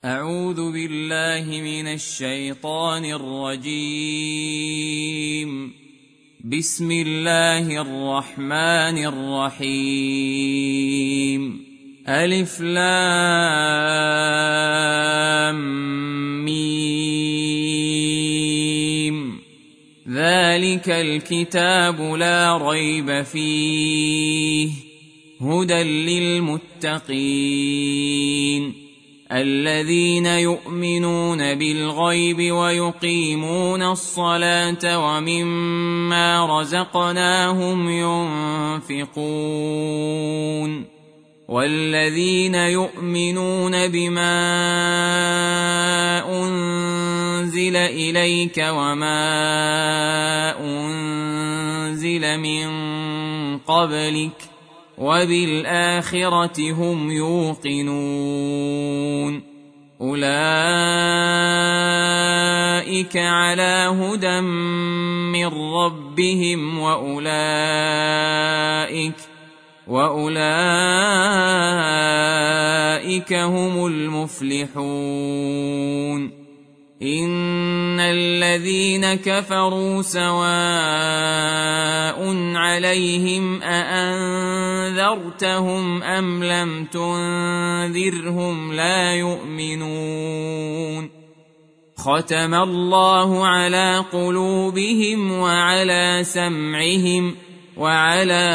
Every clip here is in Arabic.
أعوذ بالله من الشيطان الرجيم. بسم الله الرحمن الرحيم. ألف لام ميم. ذلك الكتاب لا ريب فيه هدى للمتقين الذين يؤمنون بالغيب ويقيمون الصلاة ومما رزقناهم ينفقون والذين يؤمنون بما أنزل إليك وما أنزل من قبلك وبالآخرة هم يوقنون أولئك على هدى من ربهم وأولئك هم المفلحون. إن الذين كفروا سواء عليهم أأنذرتهم أم لم تنذرهم لا يؤمنون. ختم الله على قلوبهم وعلى سمعهم وعلى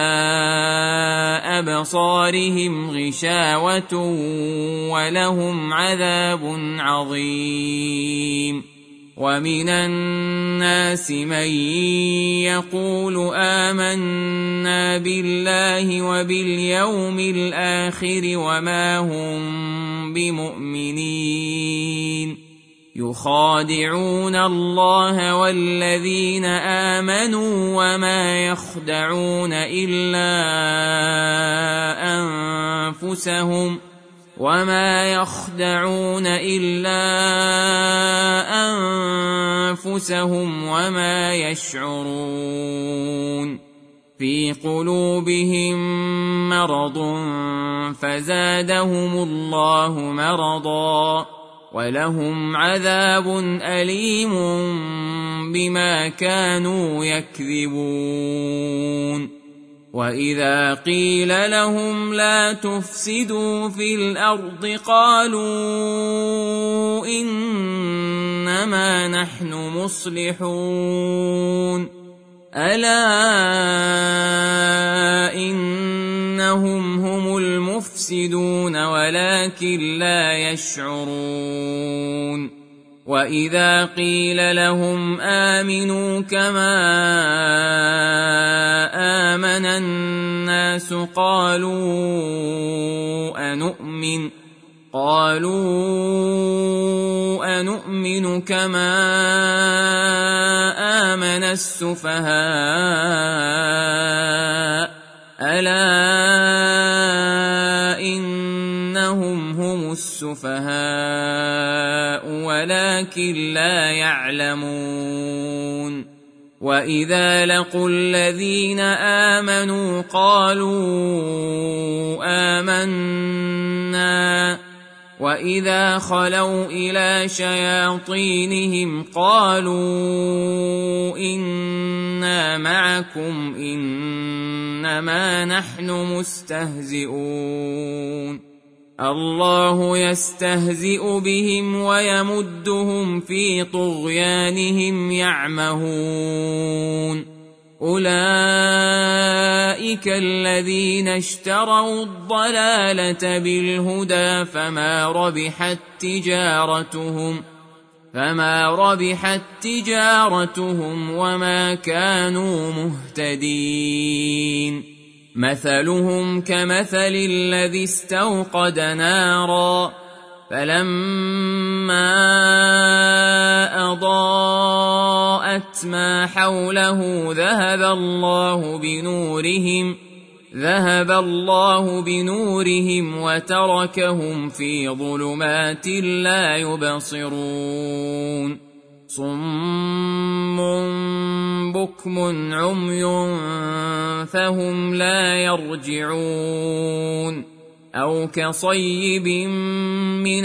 أبصارهم غشاوة ولهم عذاب عظيم. ومن الناس من يقول آمنا بالله وباليوم الآخر وما هم بمؤمنين يخادعون الله والذين آمنوا وما يخدعون إلا أنفسهم وما يشعرون. في قلوبهم مرض فزادهم الله مرضا ولهم عذاب أليم بما كانوا يكذبون. وإذا قيل لهم لا تفسدوا في الأرض قالوا إنما نحن مصلحون ألا إنهم هم المفسدون ولكن لا يشعرون. وإذا قيل لهم آمنوا كما آمن الناس قالوا أنؤمن كما آمن السفهاء ألا إنهم هم السفهاء ولكن لا يعلمون. وإذا لقوا الذين آمنوا قالوا آمنا وإذا خلوا إلى شياطينهم قالوا إنا معكم إنما نحن مستهزئون. الله يستهزئ بهم ويمدهم في طغيانهم يعمهون. أولئك الذين اشتروا الضلالة بالهدى فما ربحت تجارتهم وما كانوا مهتدين. مثلهم كمثل الذي استوقد نارا فلما أضاءت ما حوله ذهب الله بنورهم وتركهم في ظلمات لا يبصرون. صم بكم عمي فهم لا يرجعون. أو كصيب من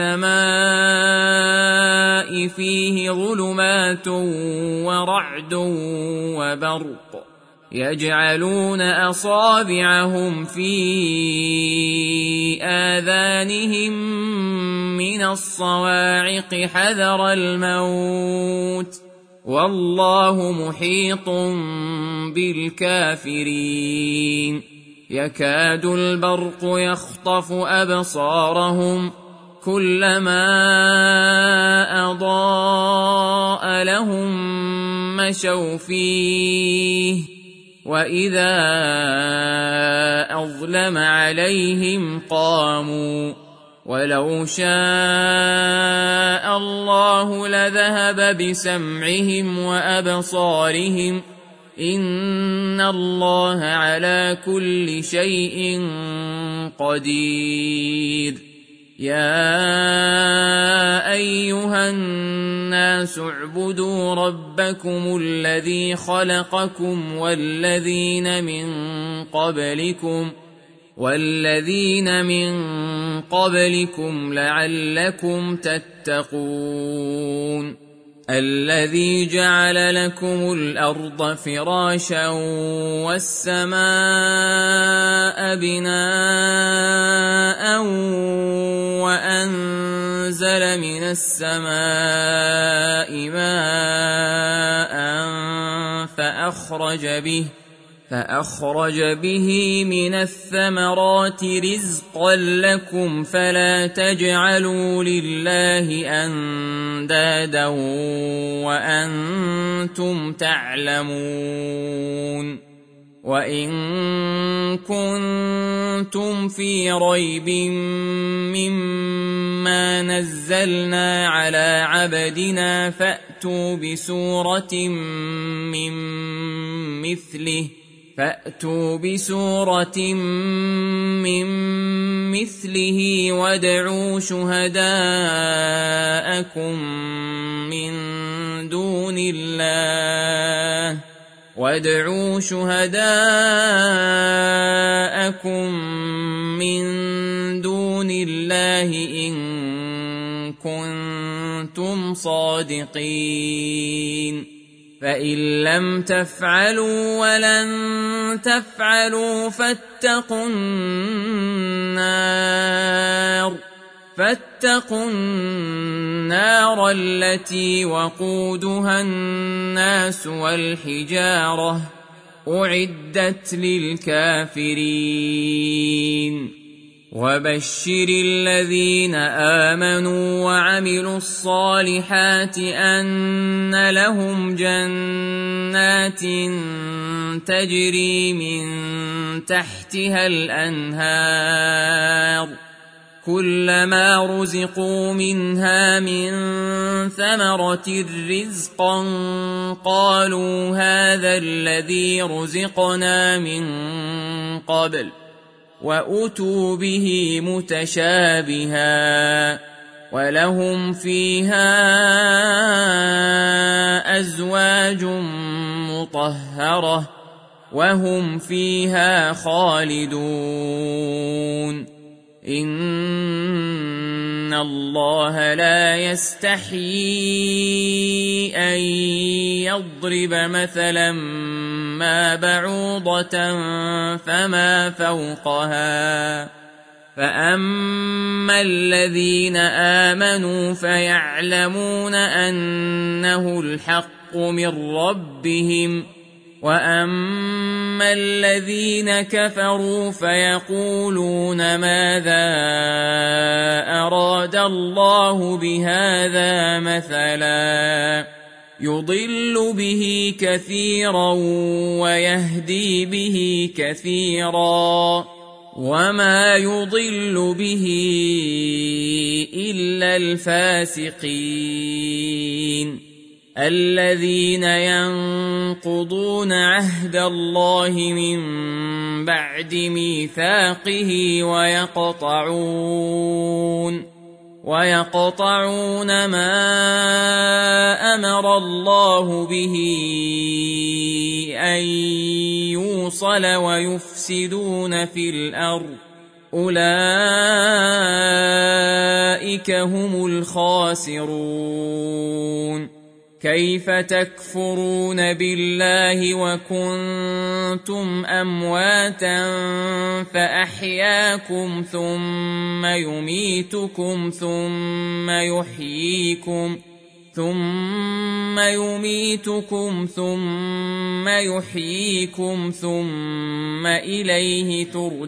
السماء فيه ظلمات ورعد وبرق يجعلون أصابعهم في آذانهم من الصواعق حذر الموت والله محيط بالكافرين يكاد البرق يخطف أبصارهم كلما أضاء لهم مشوا فيه وإذا أظلم عليهم قاموا ولو شاء الله لذهب بسمعهم وأبصارهم إن الله على كل شيء قدير يا أيها الناس اعبدوا ربكم الذي خلقكم والذين من قبلكم لعلكم تتقون الذي جعل لكم الأرض فراشا والسماء بناء وأنزل من السماء ماء فأخرج به من الثمرات رزقا لكم فلا تجعلوا لله أندادا وأنتم تعلمون وإن كنتم في ريب مما نزلنا على عبدنا فأتوا بسورة من مثله وادعوا شهداءكم من دون الله إن كنتم صادقين فإن لم تفعلوا ولن تفعلوا فاتقوا النار التي وقودها الناس والحجارة أعدت للكافرين وبشر الذين آمنوا وعملوا الصالحات أن لهم جنات تجري من تحتها الأنهار كلما رزقوا منها من ثمرة رزقا قالوا هذا الذي رزقنا من قبل وأتوا به متشابها ولهم فيها أزواج مطهرة وهم فيها خالدون إن الله لا يستحيي أن يضرب مثلا ما بعوضة فما فوقها فأما الذين آمنوا فيعلمون أنه الحق من ربهم وأما الذين كفروا فيقولون ماذا أراد الله بهذا مثلا يضل به كثيرا ويهدي به كثيرا وما يضل به إلا الفاسقين الذين ينقضون عهد الله من بعد ميثاقه ويقطعون ما أمر الله به أن يوصل ويفسدون في الأرض أولئك هم الخاسرون. كيف تكفرون بالله وكنتم أمواتا فأحياكم ثم يميتكم ثم يحييكم ثم إليه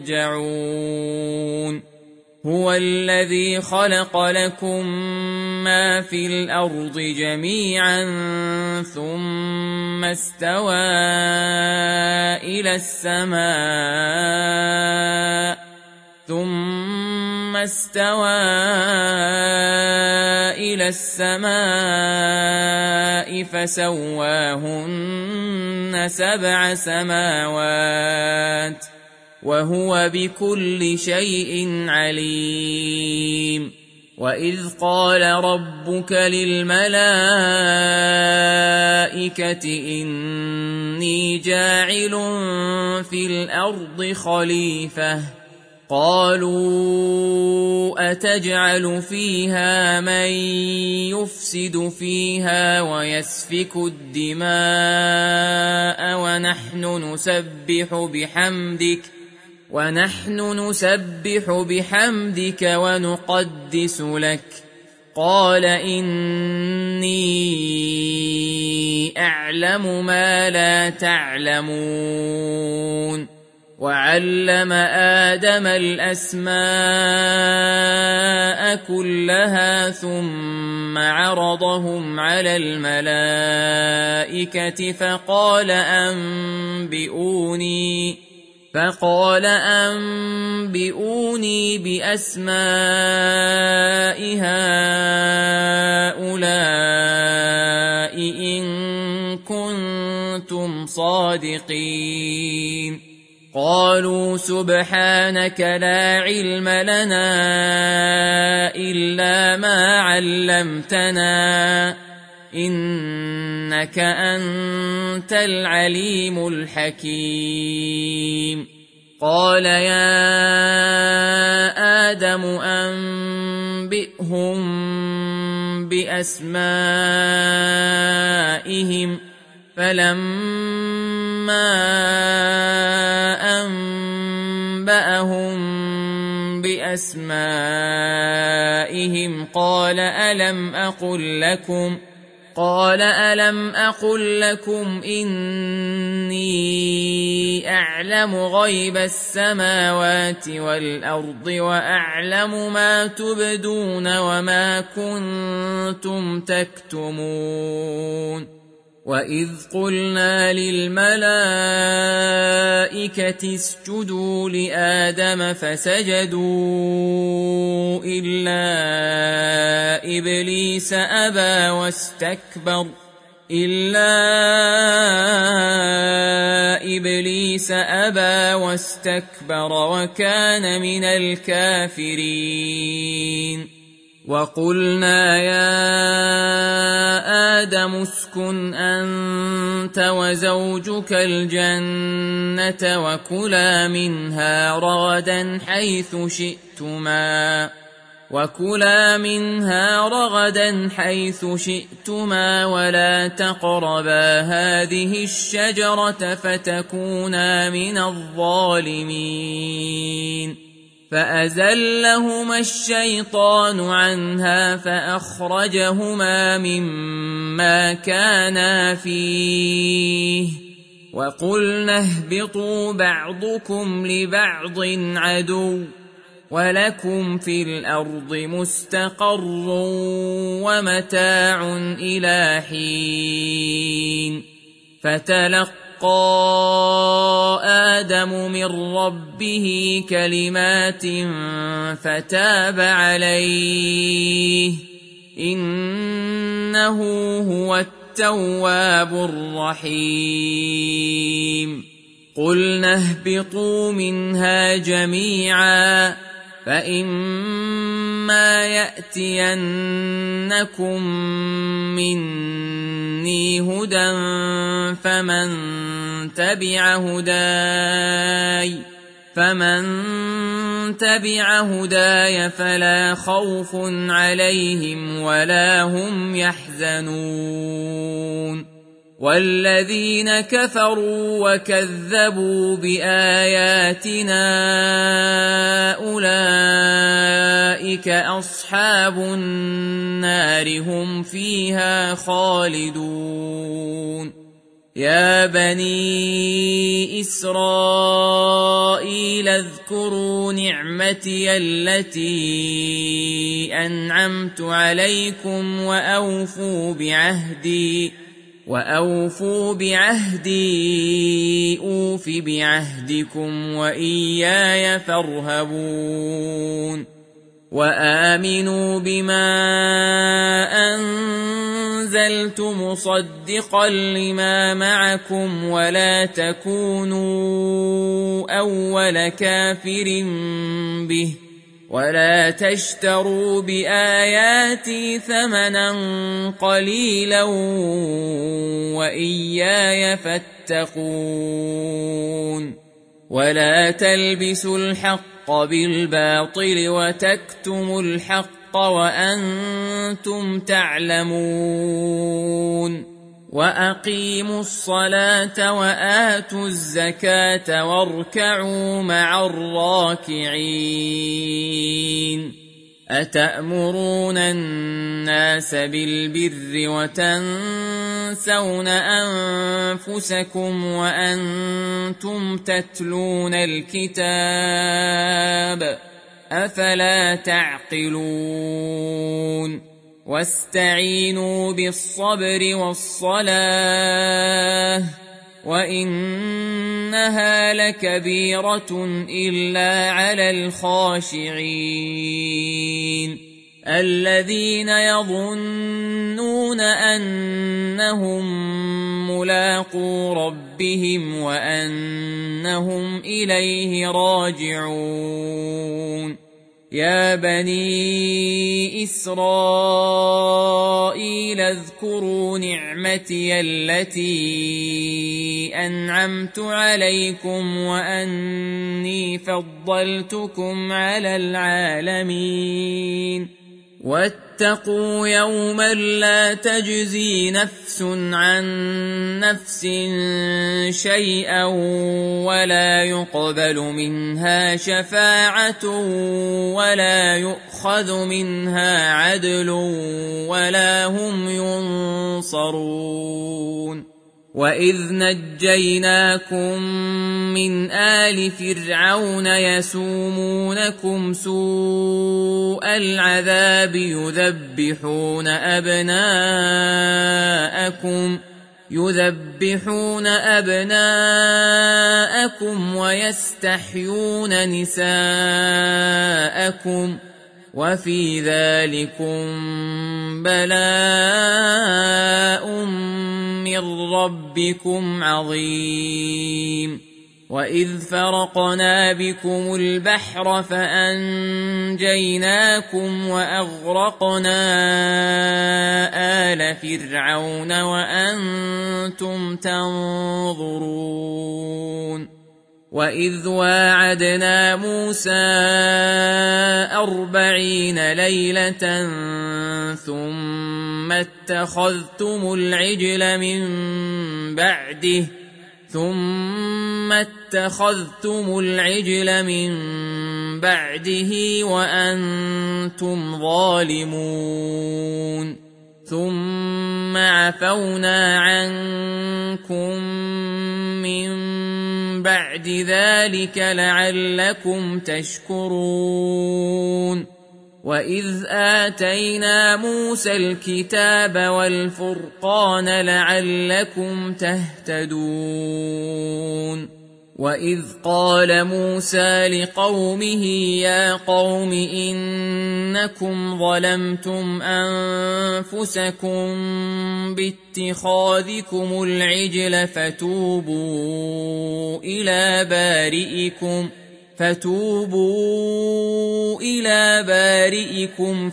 ترجعون. هو الذي خلق لكم ما في الأرض جميعا ثم استوى إلى السماء فسواهن 7 سماوات وهو بكل شيء عليم. وإذ قال ربك للملائكة إني جاعل في الأرض خليفة قالوا أتجعل فيها من يفسد فيها ويسفك الدماء ونحن نسبح بحمدك ونقدس لك قال إني أعلم ما لا تعلمون. وعلم آدم الأسماء كلها ثم عرضهم على الملائكة فقال أنبئوني بأسماء هؤلاء إن كنتم صادقين. قالوا سبحانك لا علم لنا إلا ما علمتنا إنك أنت العليم الحكيم. قال يا آدم أنبئهم بأسمائهم فلما أنبأهم بأسمائهم قال ألم أقل لكم إني أعلم غيب السماوات والأرض وأعلم ما تبدون وما كنتم تكتمون. وإذ قلنا للملائكة اسجدوا لآدم فسجدوا إلا إبليس أبى واستكبر وكان من الكافرين. وقلنا يا آدم اسكن أنت وزوجك الجنة وكلا منها رغدا حيث شئتما ولا تقربا هذه الشجرة فتكونا من الظالمين. فأزلهما الشيطان عنها فأخرجهما مما كانا فيه وقلنا اهبطوا بعضكم لبعض عدو ولكم في الأرض مستقر ومتاع إلى حين. فتلقى آدم من ربه كلمات فتاب عليه إنه هو التواب الرحيم. قلنا اهبطوا منها جميعا فإما يأتينكم مني هدى فمن تبع هداي فمن تبع هداي فلا خوف عليهم ولا هم يحزنون والذين كفروا وكذبوا بآياتنا أولئك أصحاب النار هم فيها خالدون يا بني إسرائيل اذكروا نعمتي التي أنعمت عليكم وأوفوا بعهدي أوف بعهدكم وإياي فارهبون وآمنوا بما أنزلت مصدقا لما معكم ولا تكونوا أول كافر به ولا تشتروا بآياتي ثمنا قليلا وإياي فاتقون ولا تلبسوا الحق بالباطل وتكتموا الحق وأنتم تعلمون وأقيموا الصلاة وآتوا الزكاة واركعوا مع الراكعين أتأمرون الناس بالبر وتنسون أنفسكم وأنتم تتلون الكتاب أفلا تعقلون واستعينوا بالصبر والصلاة وإنها لكبيرة إلا على الخاشعين الذين يظنون أنهم ملاقو ربهم وأنهم إليه راجعون يا بني إسرائيل اذكروا نعمتي التي أنعمت عليكم وأني فضلتكم على العالمين واتقوا يوما لا تجزي نفس عن نفس شيئا ولا يقبل منها شفاعة ولا يؤخذ منها عدل ولا هم ينصرون وإذ نجيناكم من آل فرعون يسومونكم سوء العذاب يذبحون أبناءكم ويستحيون نساءكم وفي ذلكم بلاء من ربكم عظيم وإذ فرقنا بكم البحر فأنجيناكم وأغرقنا آل فرعون وأنتم تنظرون وإذ واعدنا موسى 40 ليلة ثم اتخذتم العجل من بعده وأنتم ظالمون ثم عفونا عنكم من بعد ذلك لعلكم تشكرون وإذ آتينا موسى الكتاب والفرقان لعلكم تهتدون وإذ قال موسى لقومه يا قوم إنكم ظلمتم أنفسكم باتخاذكم العجل فتوبوا إلى بارئكم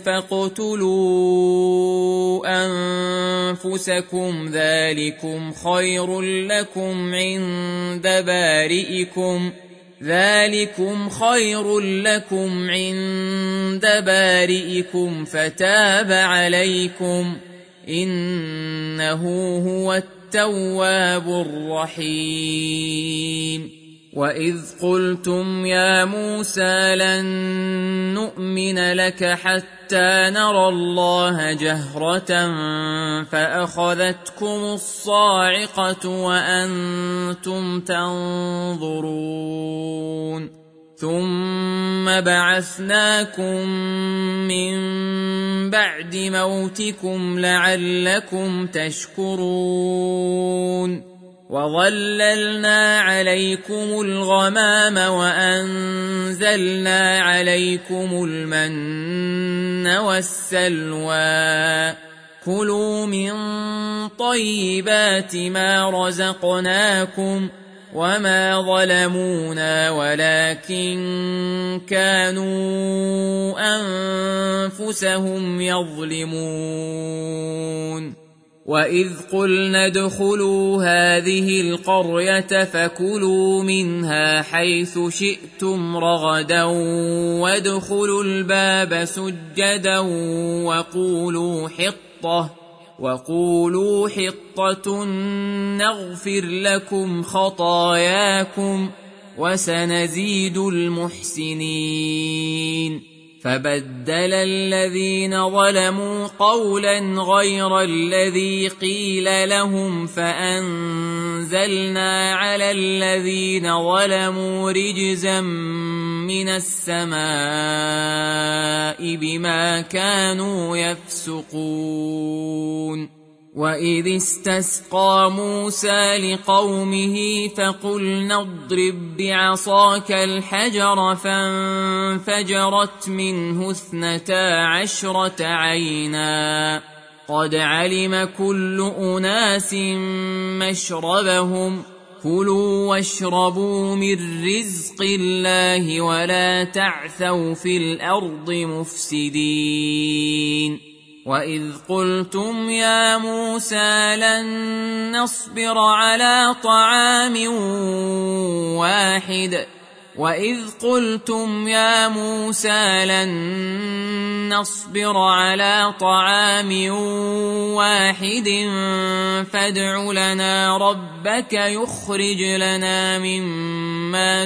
فاقتلوا أنفسكم ذلكم خير لكم عند بارئكم ذلكم خير لكم عند بارئكم فتاب عليكم إنه هو التواب الرحيم وإذ قلتم يا موسى لن نؤمن لك حتى نرى الله جهرة فأخذتكم الصاعقة وأنتم تنظرون ثم بعثناكم من بعد موتكم لعلكم تشكرون وظللنا عليكم الغمام وأنزلنا عليكم المن والسلوى كلوا من طيبات ما رزقناكم وما ظلمونا ولكن كانوا أنفسهم يظلمون وإذ قلنا ادخلوا هذه القرية فكلوا منها حيث شئتم رغدا وادخلوا الباب سجدا وقولوا حطة نغفر لكم خطاياكم وسنزيد المحسنين فبدل الذين ظلموا قولا غير الذي قيل لهم فأنزلنا على الذين ظلموا رجزا من السماء بما كانوا يفسقون وإذ استسقى موسى لقومه فقلنا اضرب بعصاك الحجر فانفجرت منه 12 عينا قد علم كل أناس مشربهم كلوا واشربوا من رزق الله ولا تعثوا في الأرض مفسدين وإذ قلتم يا موسى لن نصبر على طعام واحد فادع لنا ربك يخرج لنا مما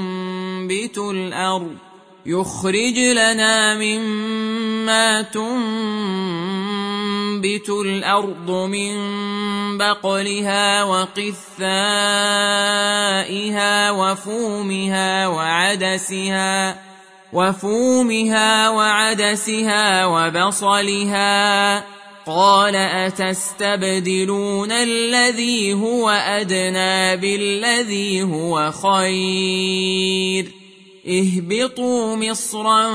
تنبت الأرض من بقلها وقثائها وفومها وعدسها وبصلها قال أتستبدلون الذي هو أدنى بالذي هو خير اهبطوا مصرا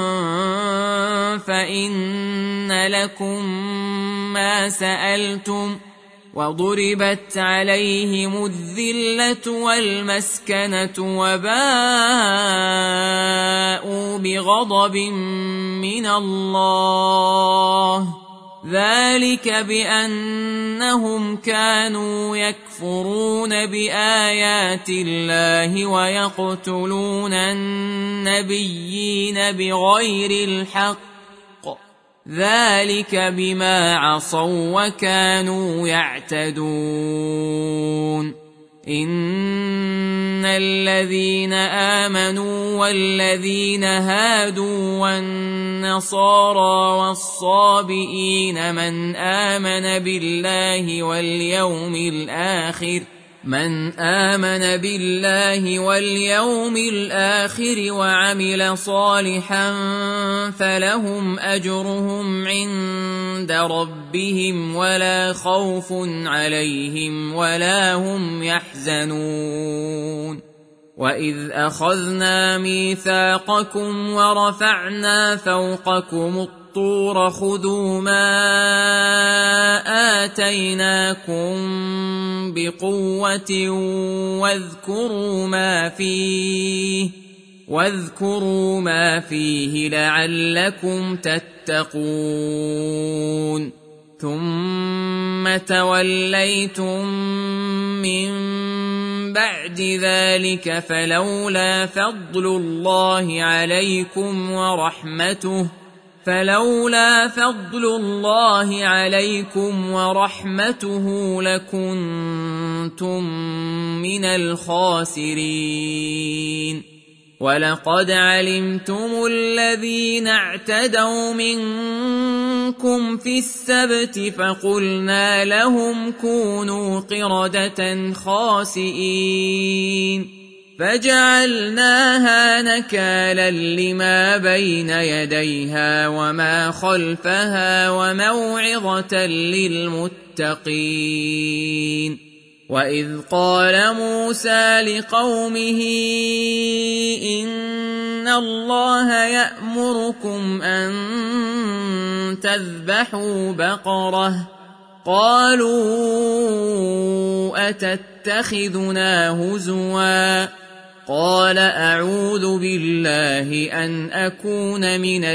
فإن لكم ما سألتم وضربت عليهم الذلة والمسكنة وباءوا بغضب من الله ذلك بأنهم كانوا يكفرون بآيات الله ويقتلون النبيين بغير الحق ذلك بما عصوا وكانوا يعتدون إن الذين آمنوا والذين هادوا والنصارى والصابئين من آمن بالله واليوم الآخر وعمل صالحا فلهم أجرهم عند ربهم ولا خوف عليهم ولا هم يحزنون وإذ أخذنا ميثاقكم ورفعنا فوقكم الطور خذوا ما آتيناكم بقوة واذكروا ما فيه لعلكم تتقون ثم توليتم من بعد ذلك فلولا فضل الله عليكم ورحمته لكنتم من الخاسرين. ولقد علمتم الذين اعتدوا منكم في السبت فقلنا لهم كونوا قردة خاسئين فجعلناها نكالا لما بين يديها وما خلفها وموعظة للمتقين. وإذ قال موسى لقومه إن الله يأمركم أن تذبحوا بقرة قالوا أتتخذنا هزوا قال أعوذ بالله أن أكون من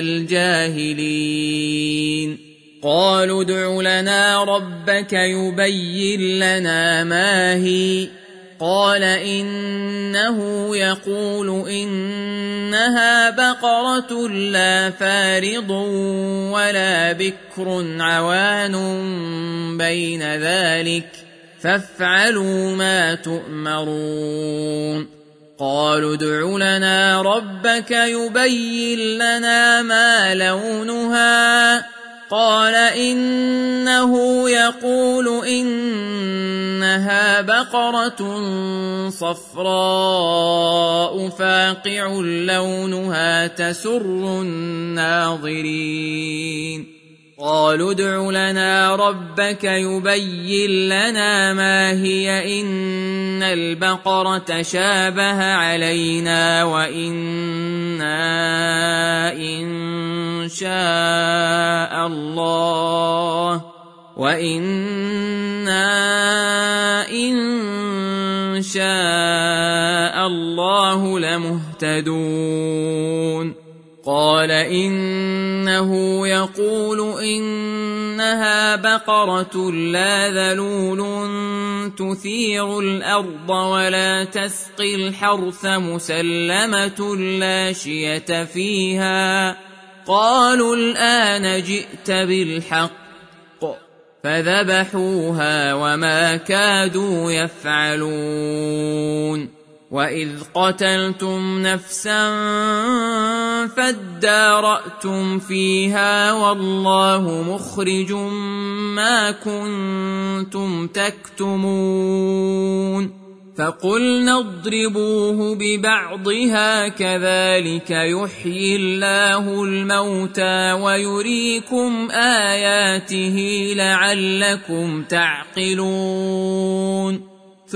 الجاهلين. قالوا ادع لنا ربك يبين لنا ما هي قال إنه يقول إنها بقرة لا فارض ولا بكر عوان بين ذلك فافعلوا ما تؤمرون. قالوا ادع لنا ربك يبين لنا ما لونها قال إنه يقول إنها بقرة صفراء فاقع لونها تسر الناظرين. قالوا ادع لنا ربك يبين لنا ما هي إن البقرة شابه علينا وإنا إن شاء الله لمهتدون. قال إنه يقول إنها بقرة لا ذلول تثير الأرض ولا تسقي الحرث مسلمة لا شية فيها. قالوا الآن جئت بالحق فذبحوها وما كادوا يفعلون. وإذ قتلتم نفسا فادارأتم فيها والله مخرج ما كنتم تكتمون. فقلنا اضربوه ببعضها كذلك يحيي الله الموتى ويريكم آياته لعلكم تعقلون.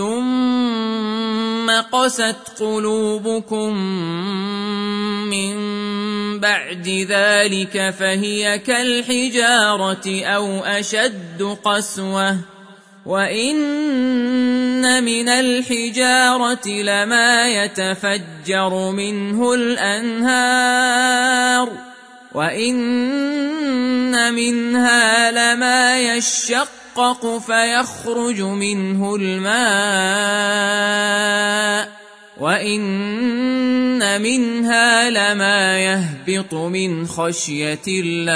ثم قست قلوبكم من بعد ذلك فهي كالحجارة أو أشد قسوة وإن من الحجارة لما يتفجر منه الأنهار وإن منها لما يشقق فيخرج منه الماء وإن منها لما يهبط من خشية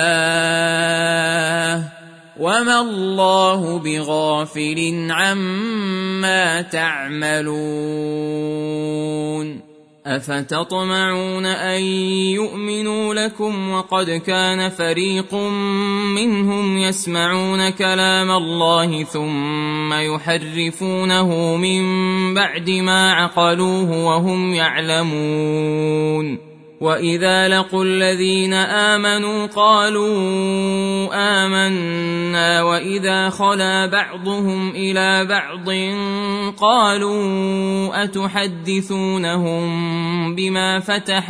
الله وما الله بغافل عما تعملون. أفتطمعون أن يؤمنوا لكم وقد كان فريق منهم يسمعون كلام الله ثم يحرفونه من بعد ما عقلوه وهم يعلمون. وإذا لقوا الذين آمنوا قالوا آمنا وإذا خلا بعضهم إلى بعض قالوا أتحدثونهم بما فتح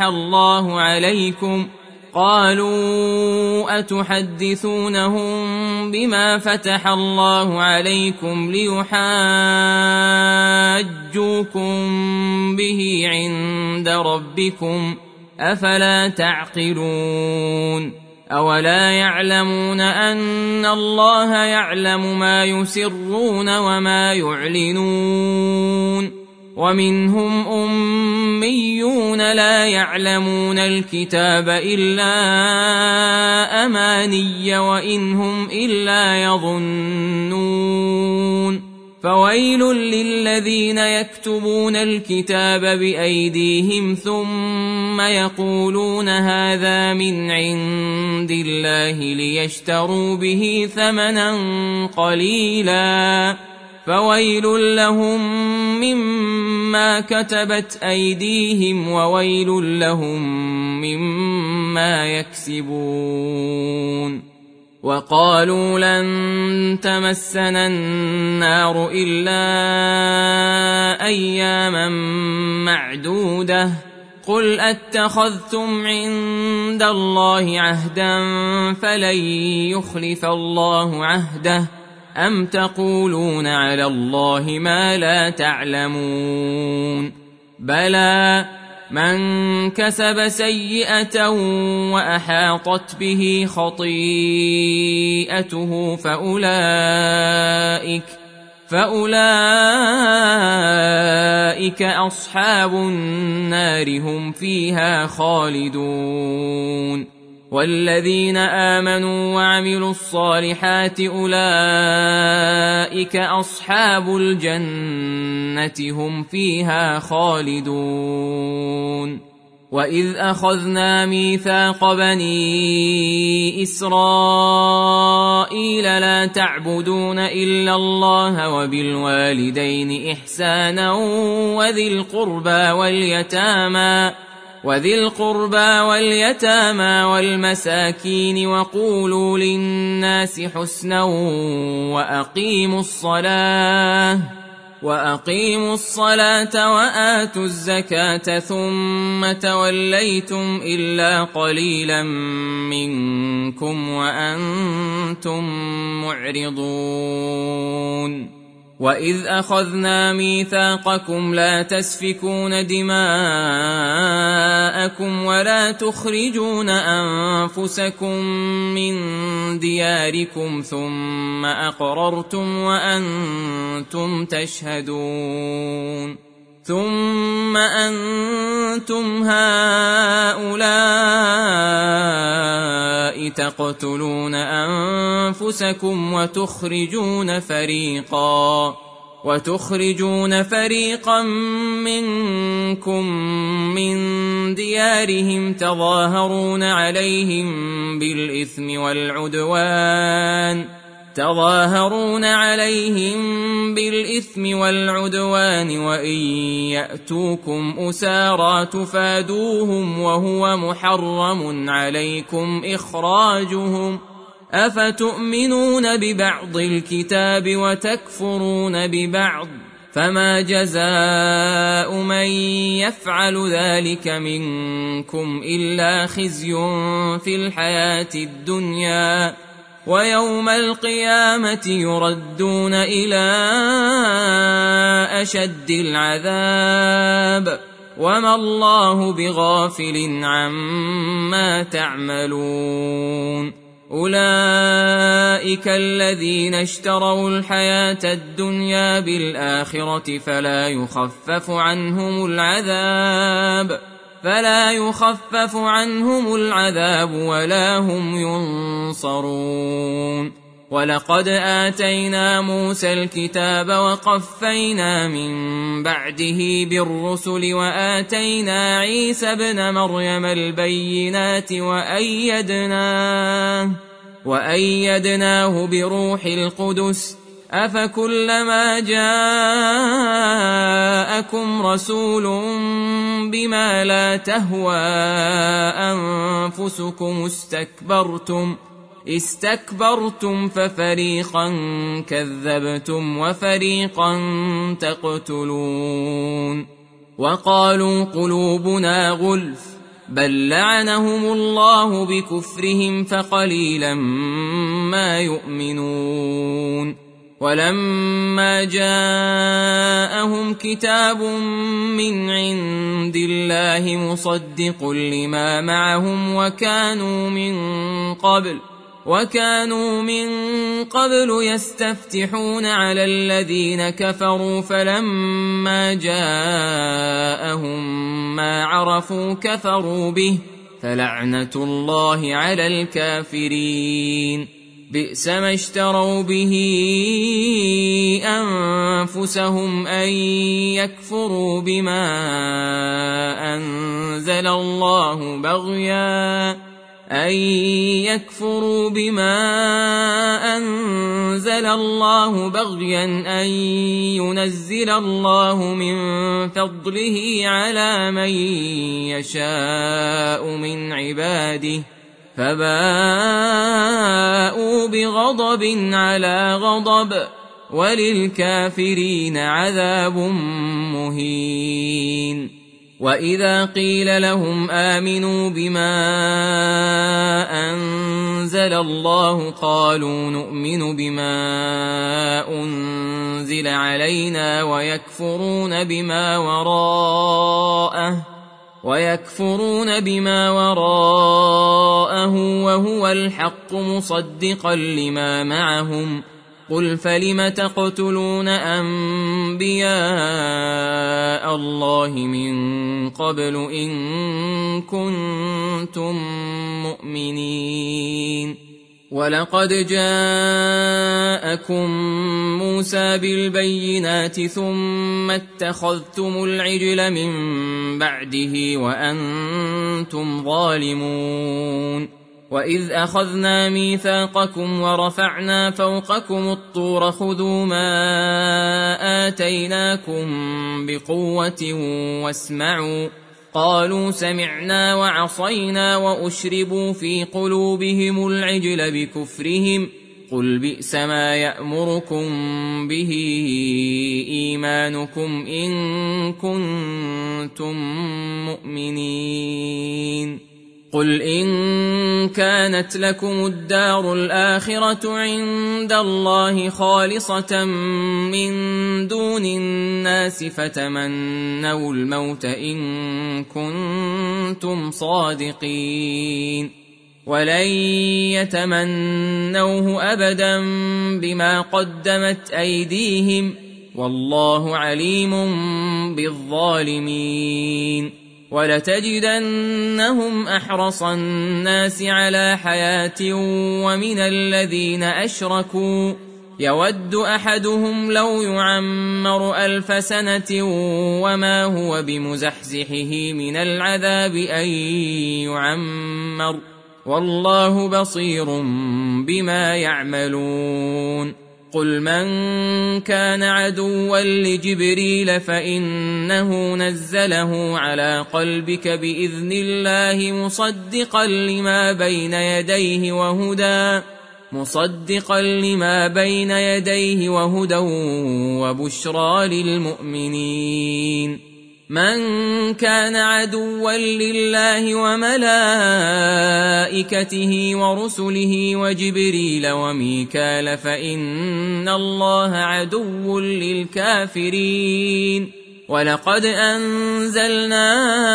الله عليكم ليحاجوكم به عند ربكم أفلا تعقلون. أولا يعلمون أن الله يعلم ما يسرون وما يعلنون ومنهم أميون لا يعلمون الكتاب إلا أماني وإن هم إلا يظنون فويل للذين يكتبون الكتاب بأيديهم ثم يقولون هذا من عند الله ليشتروا به ثمنا قليلا فويل لهم مما كتبت أيديهم وويل لهم مما يكسبون وقالوا لن تمسنا النار إلا أياما معدودة قل أتخذتم عند الله عهدا فلن يخلف الله عهده أم تقولون على الله ما لا تعلمون بلى من كسب سيئة وأحاطت به خطيئته فأولئك أصحاب النار هم فيها خالدون والذين آمنوا وعملوا الصالحات أولئك أصحاب الجنة هم فيها خالدون وإذ أخذنا ميثاق بني إسرائيل لا تعبدون إلا الله وبالوالدين إحسانا وذي القربى واليتامى والمساكين وقولوا للناس حسنا وأقيموا الصلاة وآتوا الزكاة ثم توليتم إلا قليلا منكم وأنتم معرضون وإذ أخذنا ميثاقكم لا تسفكون دماءكم ولا تخرجون أنفسكم من دياركم ثم أقررتم وأنتم تشهدون ثم أنتم هؤلاء تقتلون أنفسكم وتخرجون فريقا منكم من ديارهم تظاهرون عليهم بالإثم والعدوان وإن يأتوكم أسارى تفادوهم وهو محرم عليكم إخراجهم أفتؤمنون ببعض الكتاب وتكفرون ببعض فما جزاء من يفعل ذلك منكم إلا خزي في الحياة الدنيا ويوم القيامة يردون إلى أشد العذاب وما الله بغافل عما تعملون أولئك الذين اشتروا الحياة الدنيا بالآخرة فلا يخفف عنهم العذاب ولا هم ينصرون ولقد آتينا موسى الكتاب وقفينا من بعده بالرسل وآتينا عيسى ابن مريم البينات وأيدناه بروح القدس أفكلما جاءكم رسول بما لا تهوى أنفسكم استكبرتم ففريقا كذبتم وفريقا تقتلون وقالوا قلوبنا غلف بل لعنهم الله بكفرهم فقليلا ما يؤمنون ولما جاءهم كتاب من عند الله مصدق لما معهم وكانوا من قبل يستفتحون على الذين كفروا فلما جاءهم ما عرفوا كفروا به فلعنة الله على الكافرين بئس ما اشتروا به أنفسهم أن يكفروا بما أنزل الله بغيا أن ينزل الله من فضله على من يشاء من عباده فباءوا بغضب على غضب وللكافرين عذاب مهين. وإذا قيل لهم آمنوا بما أنزل الله قالوا نؤمن بما أنزل علينا ويكفرون بما وراءه وهو الحق مصدقا لما معهم قل فلم تقتلون أنبياء الله من قبل إن كنتم مؤمنين ولقد جاءكم موسى بالبينات ثم اتخذتم العجل من بعده وأنتم ظالمون وإذ أخذنا ميثاقكم ورفعنا فوقكم الطور خذوا ما آتيناكم بقوة واسمعوا قالوا سمعنا وعصينا وأشربوا في قلوبهم العجل بكفرهم قل بئس ما يأمركم به إيمانكم إن كنتم مؤمنين قل إن كانت لكم الدار الآخرة عند الله خالصة من دون الناس فتمنوا الموت إن كنتم صادقين ولن يتمنوه أبدا بما قدمت أيديهم والله عليم بالظالمين ولتجدنهم أحرص الناس على حياة ومن الذين أشركوا يود أحدهم لو يعمر 1000 سنة وما هو بمزحزحه من العذاب أن يعمر والله بصير بما يعملون قل من كان عدوا لجبريل فإنه نزله على قلبك بإذن الله مصدقا لما بين يديه وهدى وبشرى للمؤمنين من كان عدوا لله وملائكته ورسله وجبريل وميكال فإن الله عدو للكافرين ولقد أنزلنا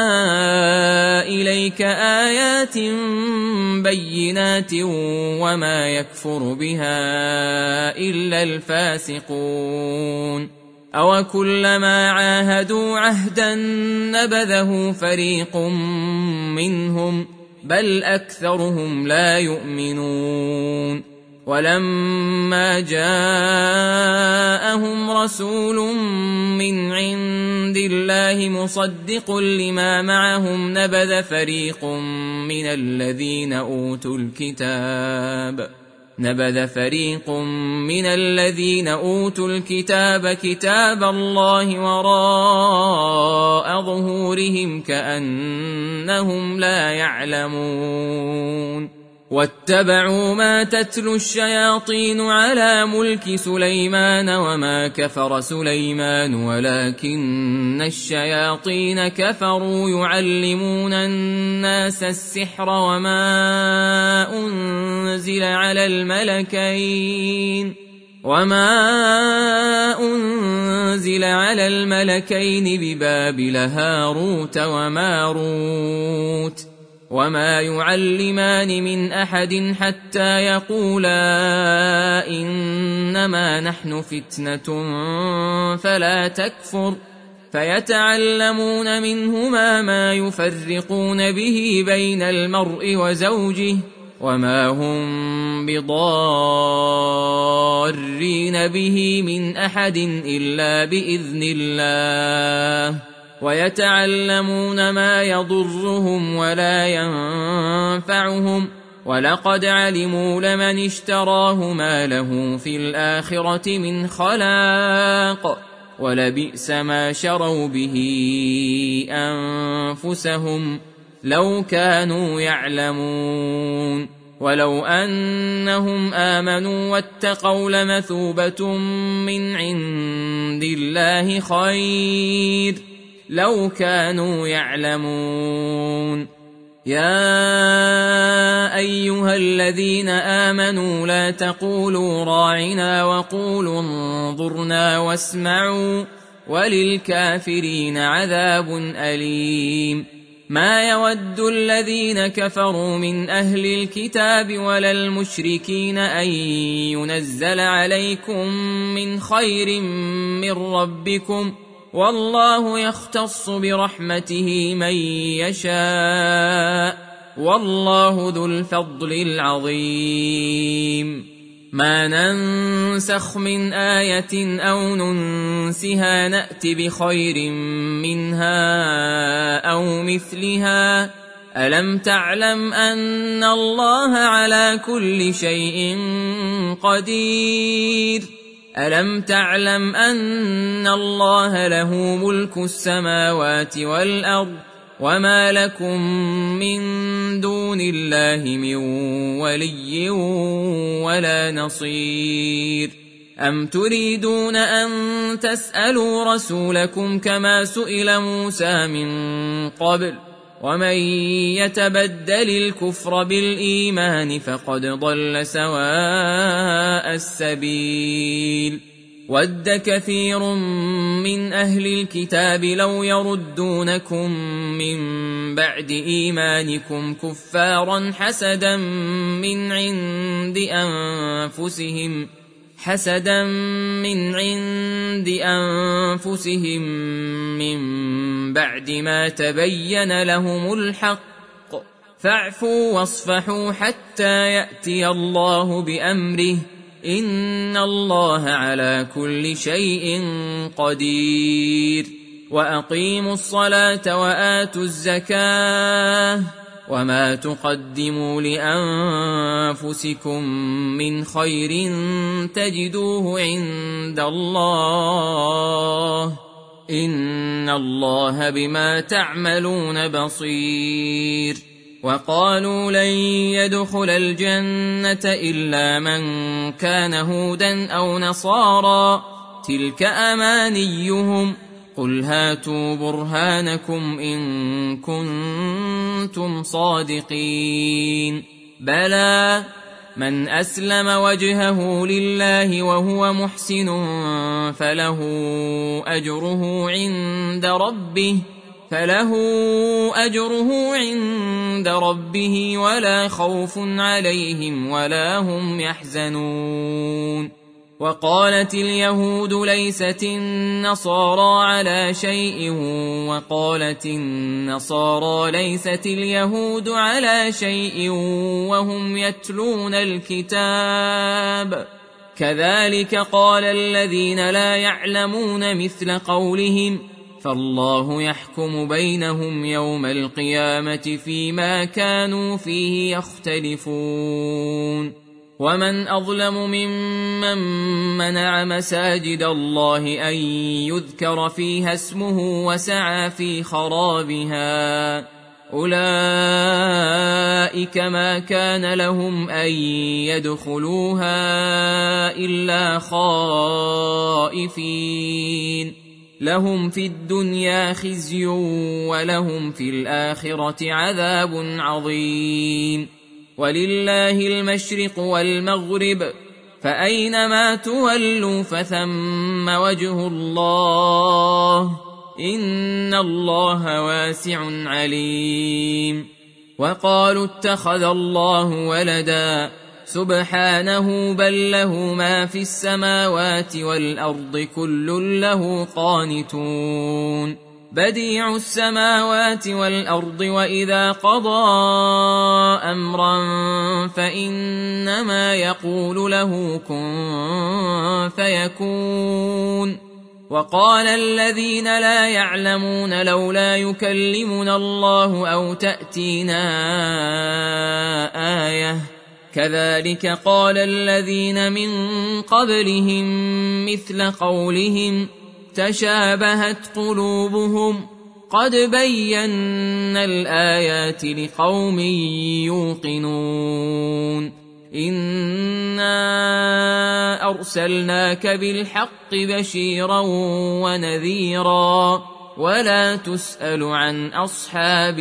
إليك آيات بينات وما يكفر بها إلا الفاسقون أوكلما عاهدوا عهدا نبذه فريق منهم بل أكثرهم لا يؤمنون ولما جاءهم رسول من عند الله مصدق لما معهم نبذ فريق من الذين أوتوا الكتاب كتاب الله وراء ظهورهم كأنهم لا يعلمون واتبعوا ما تتلو الشياطين على ملك سليمان وما كفر سليمان ولكن الشياطين كفروا يعلمون الناس السحر وما أنزل على الملكين ببابل هاروت وماروت وما يعلمان من أحد حتى يقولا إنما نحن فتنة فلا تكفر فيتعلمون منهما ما يفرقون به بين المرء وزوجه وما هم بضارين به من أحد إلا بإذن الله ويتعلمون ما يضرهم ولا ينفعهم ولقد علموا لمن اشتراه ما له في الآخرة من خلاق ولبئس ما شروا به أنفسهم لو كانوا يعلمون ولو أنهم آمنوا واتقوا لمثوبة من عند الله خير لو كانوا يعلمون يا أيها الذين آمنوا لا تقولوا راعنا وقولوا انظرنا واسمعوا وللكافرين عذاب أليم ما يود الذين كفروا من أهل الكتاب ولا المشركين أن ينزل عليكم من خير من ربكم والله يختص برحمته من يشاء والله ذو الفضل العظيم ما ننسخ من آية أو ننسها نأت بخير منها أو مثلها ألم تعلم أن الله على كل شيء قدير ألم تعلم أن الله له ملك السماوات والأرض وما لكم من دون الله من ولي ولا نصير أم تريدون أن تسألوا رسولكم كما سئل موسى من قبل ومن يتبدل الكفر بالإيمان فقد ضل سواء السبيل ود كثير من أهل الكتاب لو يردونكم من بعد إيمانكم كفارا حسدا من عند أنفسهم من بعد ما تبين لهم الحق فاعفوا واصفحوا حتى يأتي الله بأمره إن الله على كل شيء قدير وأقيموا الصلاة وآتوا الزكاة وما تقدموا لأنفسكم من خير تجدوه عند الله إن الله بما تعملون بصير وقالوا لن يدخل الجنة إلا من كان هودا أو نصارى تلك أمانيهم قل هاتوا برهانكم إن كنتم صادقين بلى من أسلم وجهه لله وهو محسن فله أجره عند ربه ولا خوف عليهم ولا هم يحزنون وقالت اليهود ليست النصارى على شيء وقالت النصارى ليست اليهود على شيء وهم يتلون الكتاب كذلك قال الذين لا يعلمون مثل قولهم فالله يحكم بينهم يوم القيامة فيما كانوا فيه يختلفون ومن أظلم ممن منع مساجد الله أن يذكر فيها اسمه وسعى في خرابها أولئك ما كان لهم أن يدخلوها إلا خائفين لهم في الدنيا خزي ولهم في الآخرة عذاب عظيم ولله المشرق والمغرب فأينما تولوا فثم وجه الله إن الله واسع عليم وقالوا اتخذ الله ولدا سبحانه بل له ما في السماوات والأرض كل له قانتون بديع السماوات والأرض وإذا قضى أمرا فإنما يقول له كن فيكون وقال الذين لا يعلمون لولا يكلمنا الله أو تأتينا آية كذلك قال الذين من قبلهم مثل قولهم تشابهت قلوبهم قد بينا الآيات لقوم يوقنون إنا أرسلناك بالحق بشيرا ونذيرا ولا تسأل عن أصحاب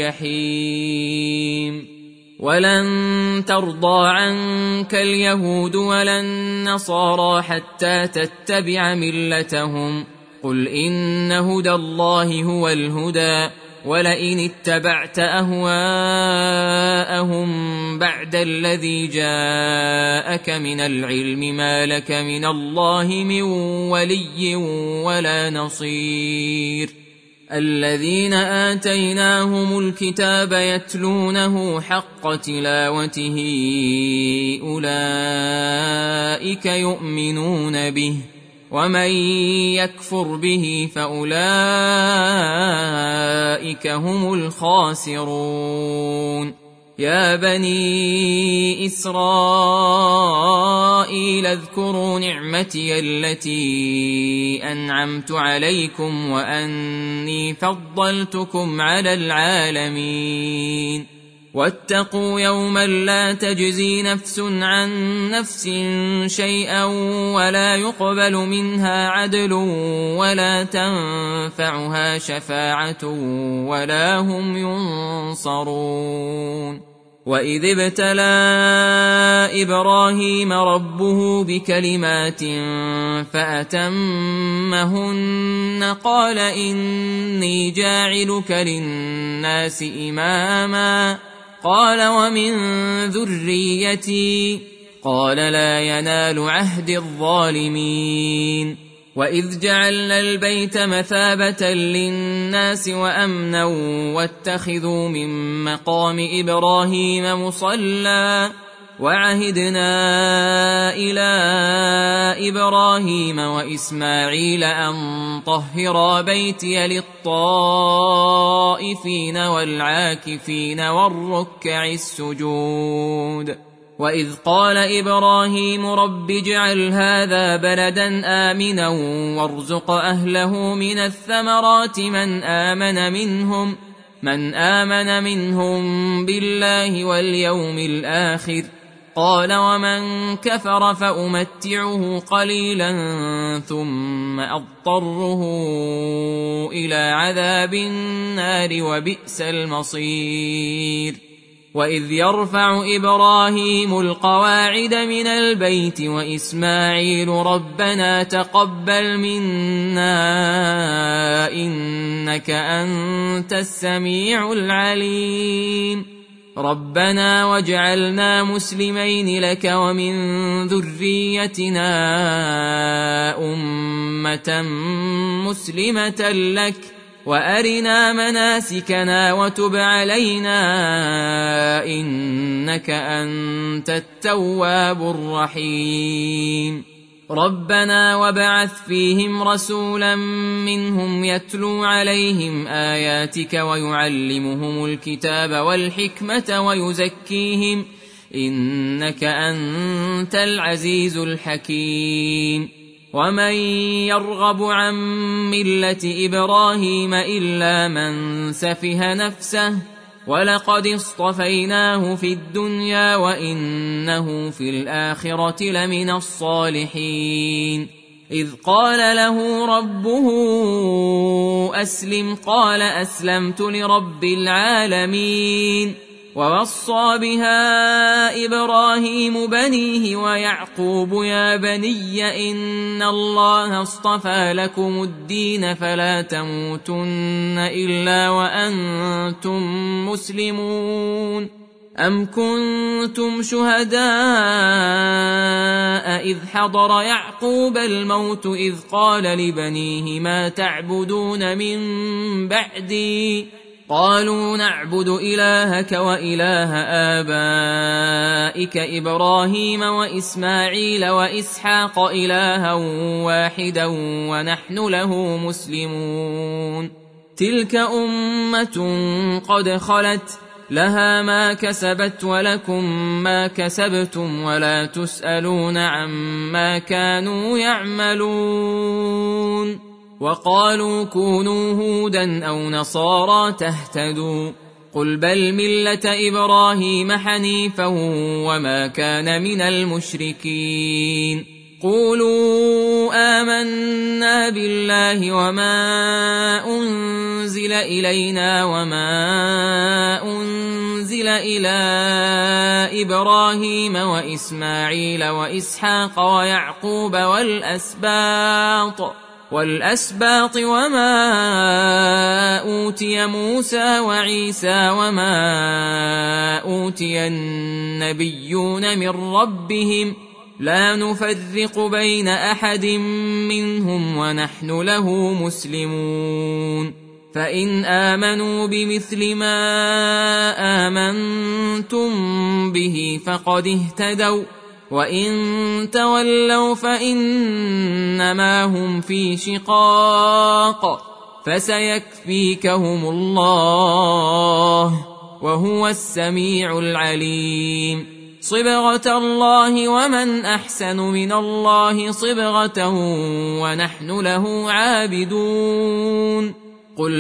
الجحيم ولن ترضى عنك اليهود ولا النصارى حتى تتبع ملتهم قل إن هدى الله هو الهدى ولئن اتبعت أهواءهم بعد الذي جاءك من العلم ما لك من الله من ولي ولا نصير الذين آتيناهم الكتاب يتلونه حق تلاوته أولئك يؤمنون به ومن يكفر به فأولئك هم الخاسرون يا بني إسرائيل اذكروا نعمتي التي أنعمت عليكم وأني فضلتكم على العالمين واتقوا يوما لا تجزي نفس عن نفس شيئا ولا يقبل منها عدل ولا تنفعها شفاعة ولا هم ينصرون وإذ ابتلى إبراهيم ربه بكلمات فأتمهن قال إني جاعلك للناس إماما قال ومن ذريتي قال لا ينال عهد الظالمين وإذ جعلنا البيت مثابة للناس وأمنا واتخذوا من مقام إبراهيم مصلى وعهدنا إلى إبراهيم وإسماعيل أن طهرا بيتي للطائفين والعاكفين والركع السجود وإذ قال إبراهيم رب اجعل هذا بلدا آمنا وارزق أهله من الثمرات من آمن منهم بالله واليوم الآخر قال ومن كفر فأمتعه قليلا ثم أضطره إلى عذاب النار وبئس المصير وإذ يرفع إبراهيم القواعد من البيت وإسماعيل ربنا تقبل منا إنك أنت السميع العليم ربنا واجعلنا مسلمين لك ومن ذريتنا أمة مسلمة لك وأرنا مناسكنا وتب علينا إنك أنت التواب الرحيم ربنا وابعث فيهم رسولا منهم يتلو عليهم آياتك ويعلمهم الكتاب والحكمة ويزكيهم إنك أنت العزيز الحكيم ومن يرغب عن ملة إبراهيم إلا من سفه نفسه ولقد اصطفيناه في الدنيا وإنه في الآخرة لمن الصالحين إذ قال له ربه أسلم قال أسلمت لرب العالمين ووصى بها إبراهيم بنيه ويعقوب يا بني إن الله اصطفى لكم الدين فلا تموتن إلا وأنتم مسلمون أم كنتم شهداء إذ حضر يعقوب الموت إذ قال لبنيه ما تعبدون من بعدي قالوا نعبد إلهك وإله آبائك إبراهيم وإسماعيل وإسحاق إلها واحدا ونحن له مسلمون تلك أمة قد خلت لها ما كسبت ولكم ما كسبتم ولا تسألون عما كانوا يعملون وقالوا كونوا هودا أو نصارى تهتدوا قل بل ملة إبراهيم حنيفا وما كان من المشركين قولوا آمنا بالله وما أنزل إلينا وما أنزل إلى إبراهيم وإسماعيل وإسحاق ويعقوب والأسباط وما أوتي موسى وعيسى وما أوتي النبيون من ربهم لا نفرق بين أحد منهم ونحن له مسلمون فإن آمنوا بمثل ما آمنتم به فقد اهتدوا وإن تولوا فإنما هم في شقاق فسيكفيكهم الله وهو السميع العليم صبغة الله ومن أحسن من الله صبغة ونحن له عابدون قل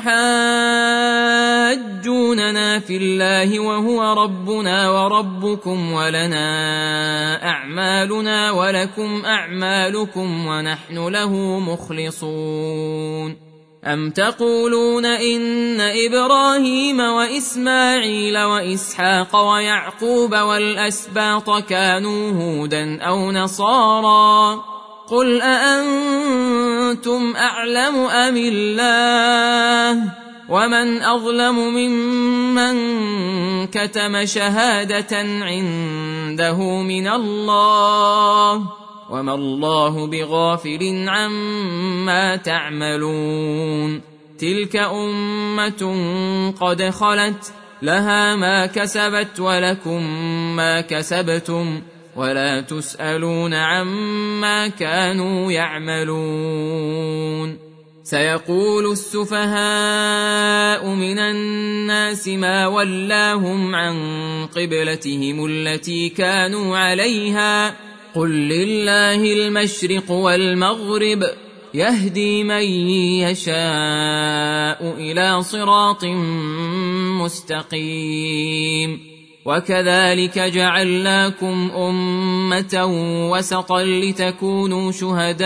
أتحاجوننا في الله وهو ربنا وربكم ولنا أعمالنا ولكم أعمالكم ونحن له مخلصون أم تقولون إن إبراهيم وإسماعيل وإسحاق ويعقوب والأسباط كانوا هودا أو نصارى قل أأنتم أعلم أم الله ومن أظلم ممن كتم شهادة عنده من الله وما الله بغافل عما تعملون تلك أمة قد خلت لها ما كسبت ولكم ما كسبتم ولا تسألون عما كانوا يعملون سيقول السفهاء من الناس ما ولاهم عن قبلتهم التي كانوا عليها قل لله المشرق والمغرب يهدي من يشاء إلى صراط مستقيم وكذلك جعلناكم أمة وسطا لتكونوا شهداء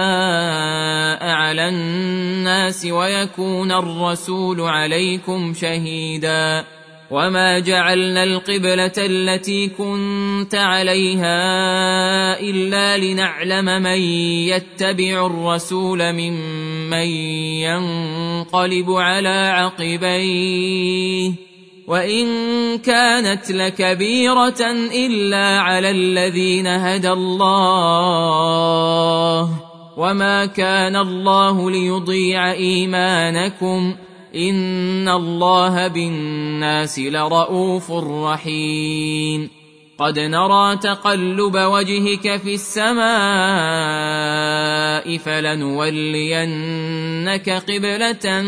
على الناس ويكون الرسول عليكم شهيدا وما جعلنا القبلة التي كنت عليها إلا لنعلم من يتبع الرسول ممن ينقلب على عقبيه وإن كانت لكبيرة إلا على الذين هدى الله وما كان الله ليضيع إيمانكم إن الله بالناس لرؤوف رحيم قد نرى تقلب وجهك في السماء فلنولينك قبلة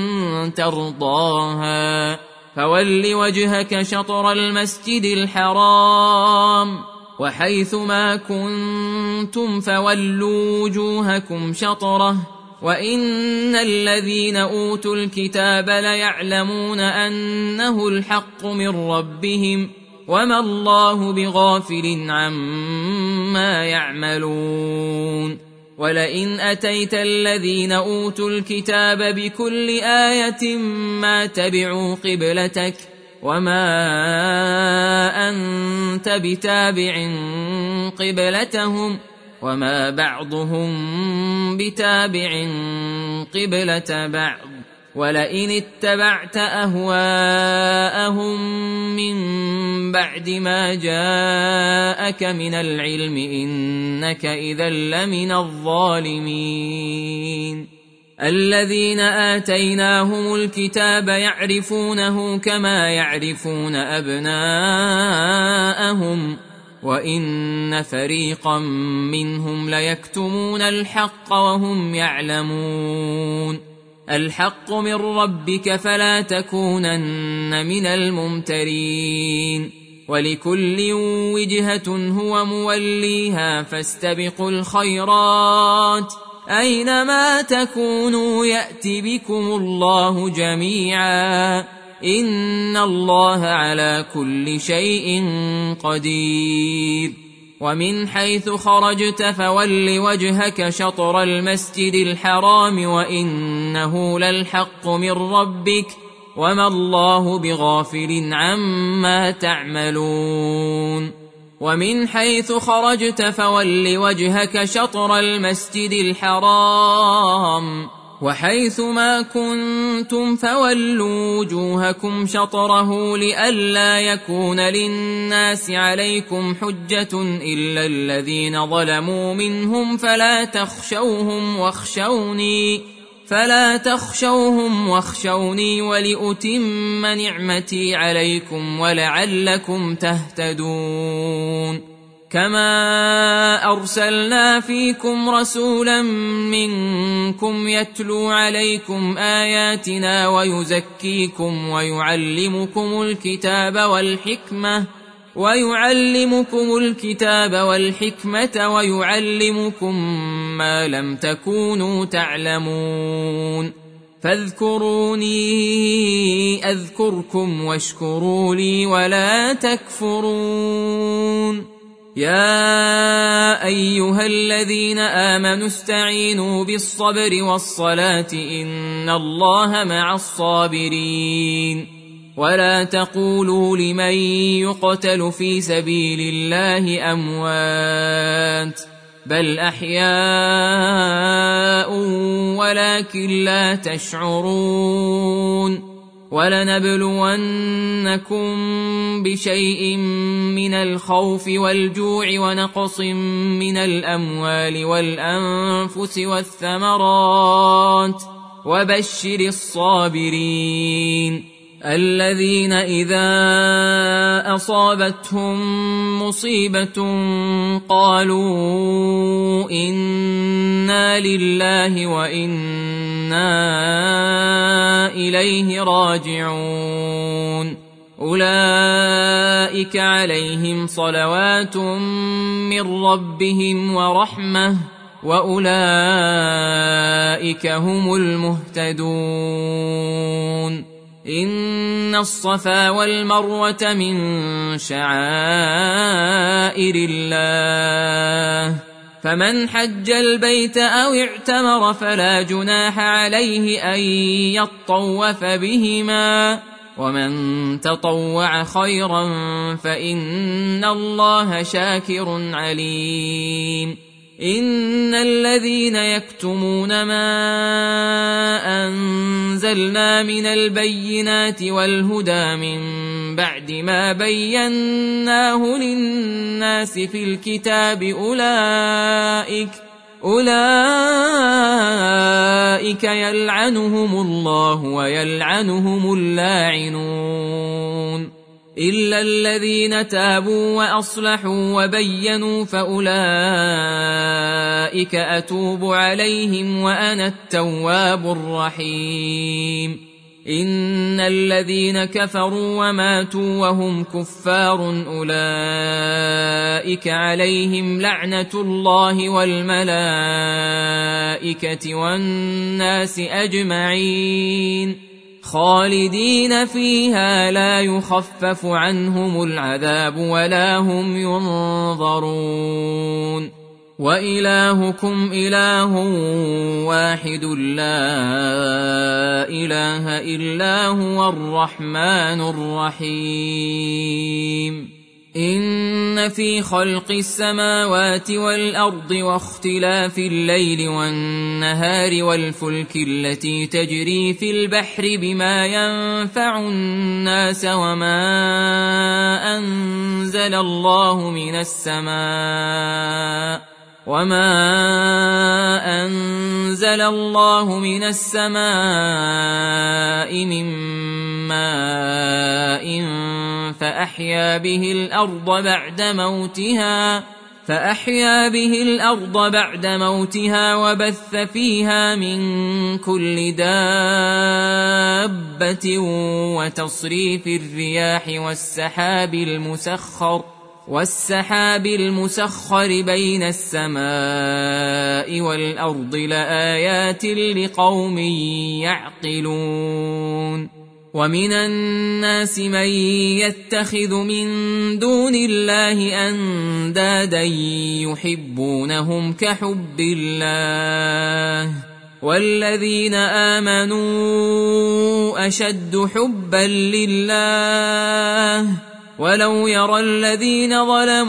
ترضاها فول وجهك شطر المسجد الحرام وحيث ما كنتم فولوا وجوهكم شطره وإن الذين أوتوا الكتاب ليعلمون أنه الحق من ربهم وما الله بغافل عما يعملون ولئن أتيت الذين أوتوا الكتاب بكل آية ما تبعوا قبلتك وما أنت بتابع قبلتهم وما بعضهم بتابع قبلة بعض ولئن اتبعت أهواءهم من بعد ما جاءك من العلم إنك إذا لمن الظالمين. الذين آتيناهم الكتاب يعرفونه كما يعرفون أبناءهم وإن فريقا منهم ليكتمون الحق وهم يعلمون. الحق من ربك فلا تكونن من الممترين. ولكل وجهة هو موليها فاستبقوا الخيرات أينما تكونوا يأت بكم الله جميعا إن الله على كل شيء قدير. ومن حيث خرجت فول وجهك شطر المسجد الحرام وإنه للحق من ربك وما الله بغافل عما تعملون. ومن حيث خرجت فول وجهك شطر المسجد الحرام وحيث ما كنتم فولوا وجوهكم شطره لئلا يكون للناس عليكم حجة إلا الذين ظلموا منهم فلا تخشوهم واخشوني ولأتم نعمتي عليكم ولعلكم تهتدون. كما أرسلنا فيكم رسولا منكم يتلو عليكم آياتنا ويزكيكم ويعلمكم الكتاب والحكمة ويعلمكم ما لم تكونوا تعلمون. فاذكروني أذكركم واشكروا لي ولا تكفرون. يا أيها الذين آمنوا استعينوا بالصبر والصلاة إن الله مع الصابرين. ولا تقولوا لمن يقتل في سبيل الله أموات بل أحياء ولكن لا تشعرون. ولنبلونكم بشيء من الخوف والجوع ونقص من الأموال والأنفس والثمرات وبشر الصابرين الذين إذا أصابتهم مصيبة قالوا إنا لله وإنا إليه راجعون. أولئك عليهم صلوات من ربهم ورحمة وأولئك هم المهتدون. إن الصفا والمروة من شعائر الله فمن حج البيت أو اعتمر فلا جناح عليه أن يطوف بهما ومن تطوع خيرا فإن الله شاكر عليم. إن الذين يكتمون ما أنزلنا من البينات والهدى من بعد ما بيناه للناس في الكتاب أولئك يلعنهم الله ويلعنهم اللاعنون إلا الذين تابوا وأصلحوا وبينوا فأولئك أتوب عليهم وأنا التواب الرحيم. إن الذين كفروا وماتوا وهم كفار أولئك عليهم لعنة الله والملائكة والناس أجمعين خالدين فيها لا يخفف عنهم العذاب ولا هم ينظرون. وإلهكم إله واحد لا إله إلا هو الرحمن الرحيم إن في خلق السماوات والأرض واختلاف الليل والنهار والفلك التي تجري في البحر بما ينفع الناس وما أنزل الله من السماء من ماء فأحيا به الأرض بعد موتها وبث فيها من كل دابة وتصريف الرياح والسحاب المسخر بين السماء والأرض لآيات لقوم يعقلون ومن الناس من يتخذ من دون الله أندادا يحبونهم كحب الله والذين آمنوا أشد حبا لله ولو يرى الذين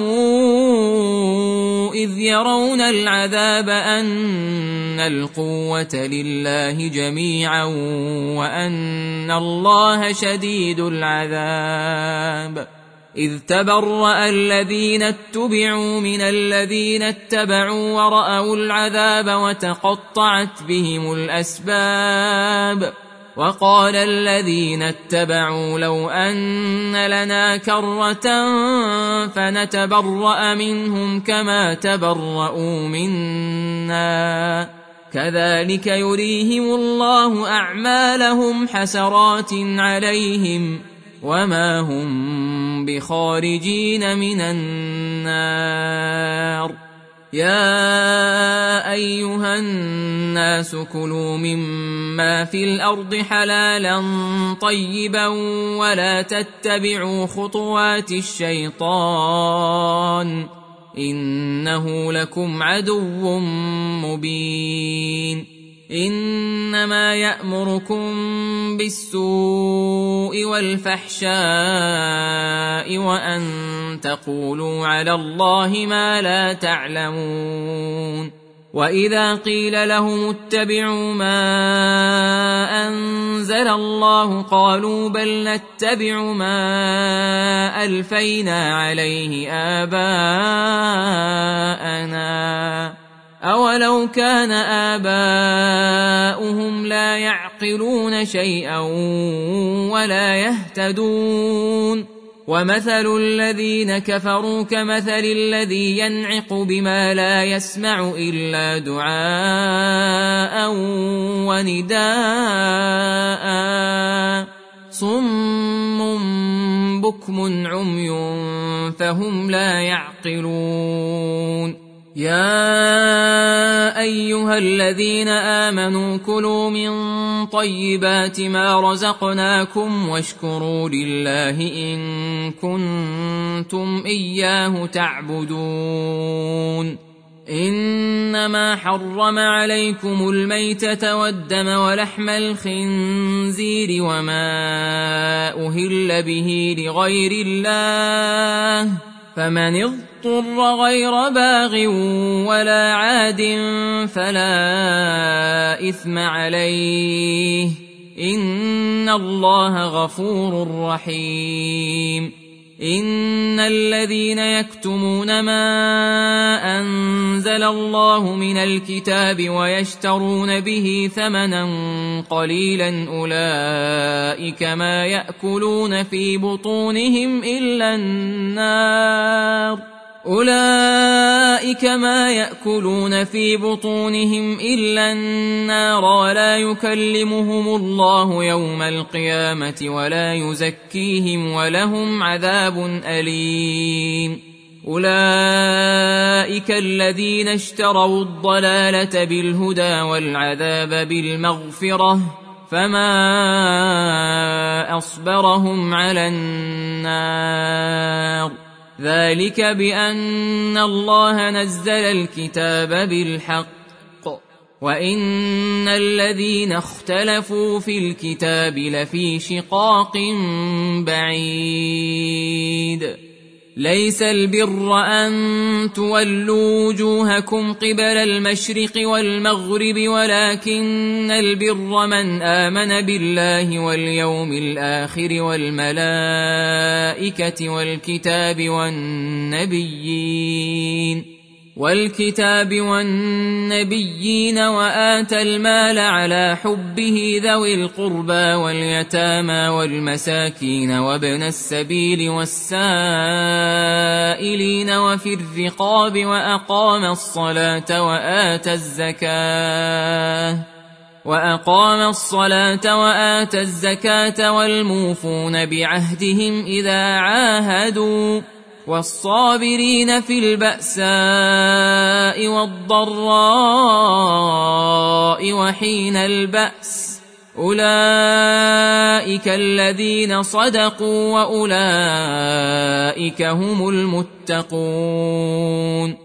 ظلموا إذ يرون العذاب أن القوة لله جميعا وأن الله شديد العذاب إذ تبرأ الذين اتبعوا من الذين اتبعوا ورأوا العذاب وتقطعت بهم الأسباب وقال الذين اتبعوا لو أن لنا كرة فنتبرأ منهم كما تبرؤوا منا كذلك يريهم الله أعمالهم حسرات عليهم وما هم بخارجين من النار يا أيها الناس كلوا مما في الأرض حلالا طيبا ولا تتبعوا خطوات الشيطان إنه لكم عدو مبين إنما يأمركم بالسوء والفحشاء وأن تقولوا على الله ما لا تعلمون وإذا قيل لهم اتبعوا ما أنزل الله قالوا بل نتبع ما ألفينا عليه آباءنا أولو كان آباؤهم لا يعقلون شيئا ولا يهتدون ومثل الذين كفروا كمثل الذي ينعق بما لا يسمع إلا دعاء ونداء صم بكم عمي فهم لا يعقلون يا أيها الذين آمنوا كلوا من طيبات ما رزقناكم واشكروا لله إن كنتم إياه تعبدون إنما حرم عليكم الميتة والدم ولحم الخنزير وما أهل به لغير الله فمن اضطر غير باغ ولا عاد فلا إثم عليه إن الله غفور رحيم إن الذين يكتمون ما أنزل الله من الكتاب ويشترون به ثمنا قليلا أولئك ما يأكلون في بطونهم إلا النار ولا يكلمهم الله يوم القيامة ولا يزكيهم ولهم عذاب أليم أولئك الذين اشتروا الضلالة بالهدى والعذاب بالمغفرة فما أصبرهم على النار ذلك بأن الله نزل الكتاب بالحق وإن الذين اختلفوا في الكتاب لفي شقاق بعيد. ليس البر أن تولوا وجوهكم قبل المشرق والمغرب ولكن البر من آمن بالله واليوم الآخر والملائكة والكتاب والنبيين وآتى المال على حبه ذوي القربى واليتامى والمساكين وابن السبيل والسائلين وفي الرقاب وأقام الصلاة وآتى الزكاة والموفون بعهدهم إذا عاهدوا والصابرين في البأساء والضراء وحين البأس أولئك الذين صدقوا وأولئك هم المتقون.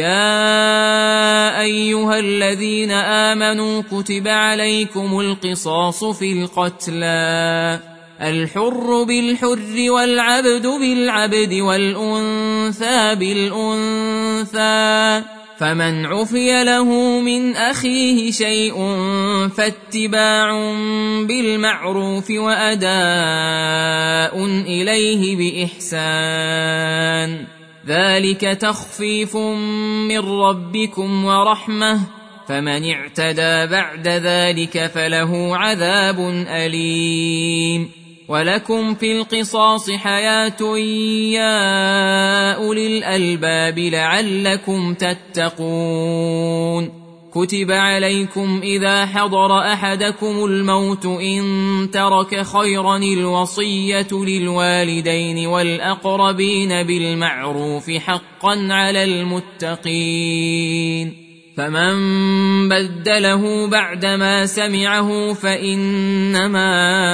يا أيها الذين آمنوا كتب عليكم القصاص في القتلى الحر بالحر والعبد بالعبد والأنثى بالأنثى فمن عفي له من أخيه شيء فاتباع بالمعروف وأداء إليه بإحسان ذلك تخفيف من ربكم ورحمة فمن اعتدى بعد ذلك فله عذاب أليم. ولكم في القصاص حياة يا أولي الألباب لعلكم تتقون. كتب عليكم إذا حضر أحدكم الموت إن ترك خيرا الوصية للوالدين والأقربين بالمعروف حقا على المتقين. فمن بدله بعدما سمعه فإنما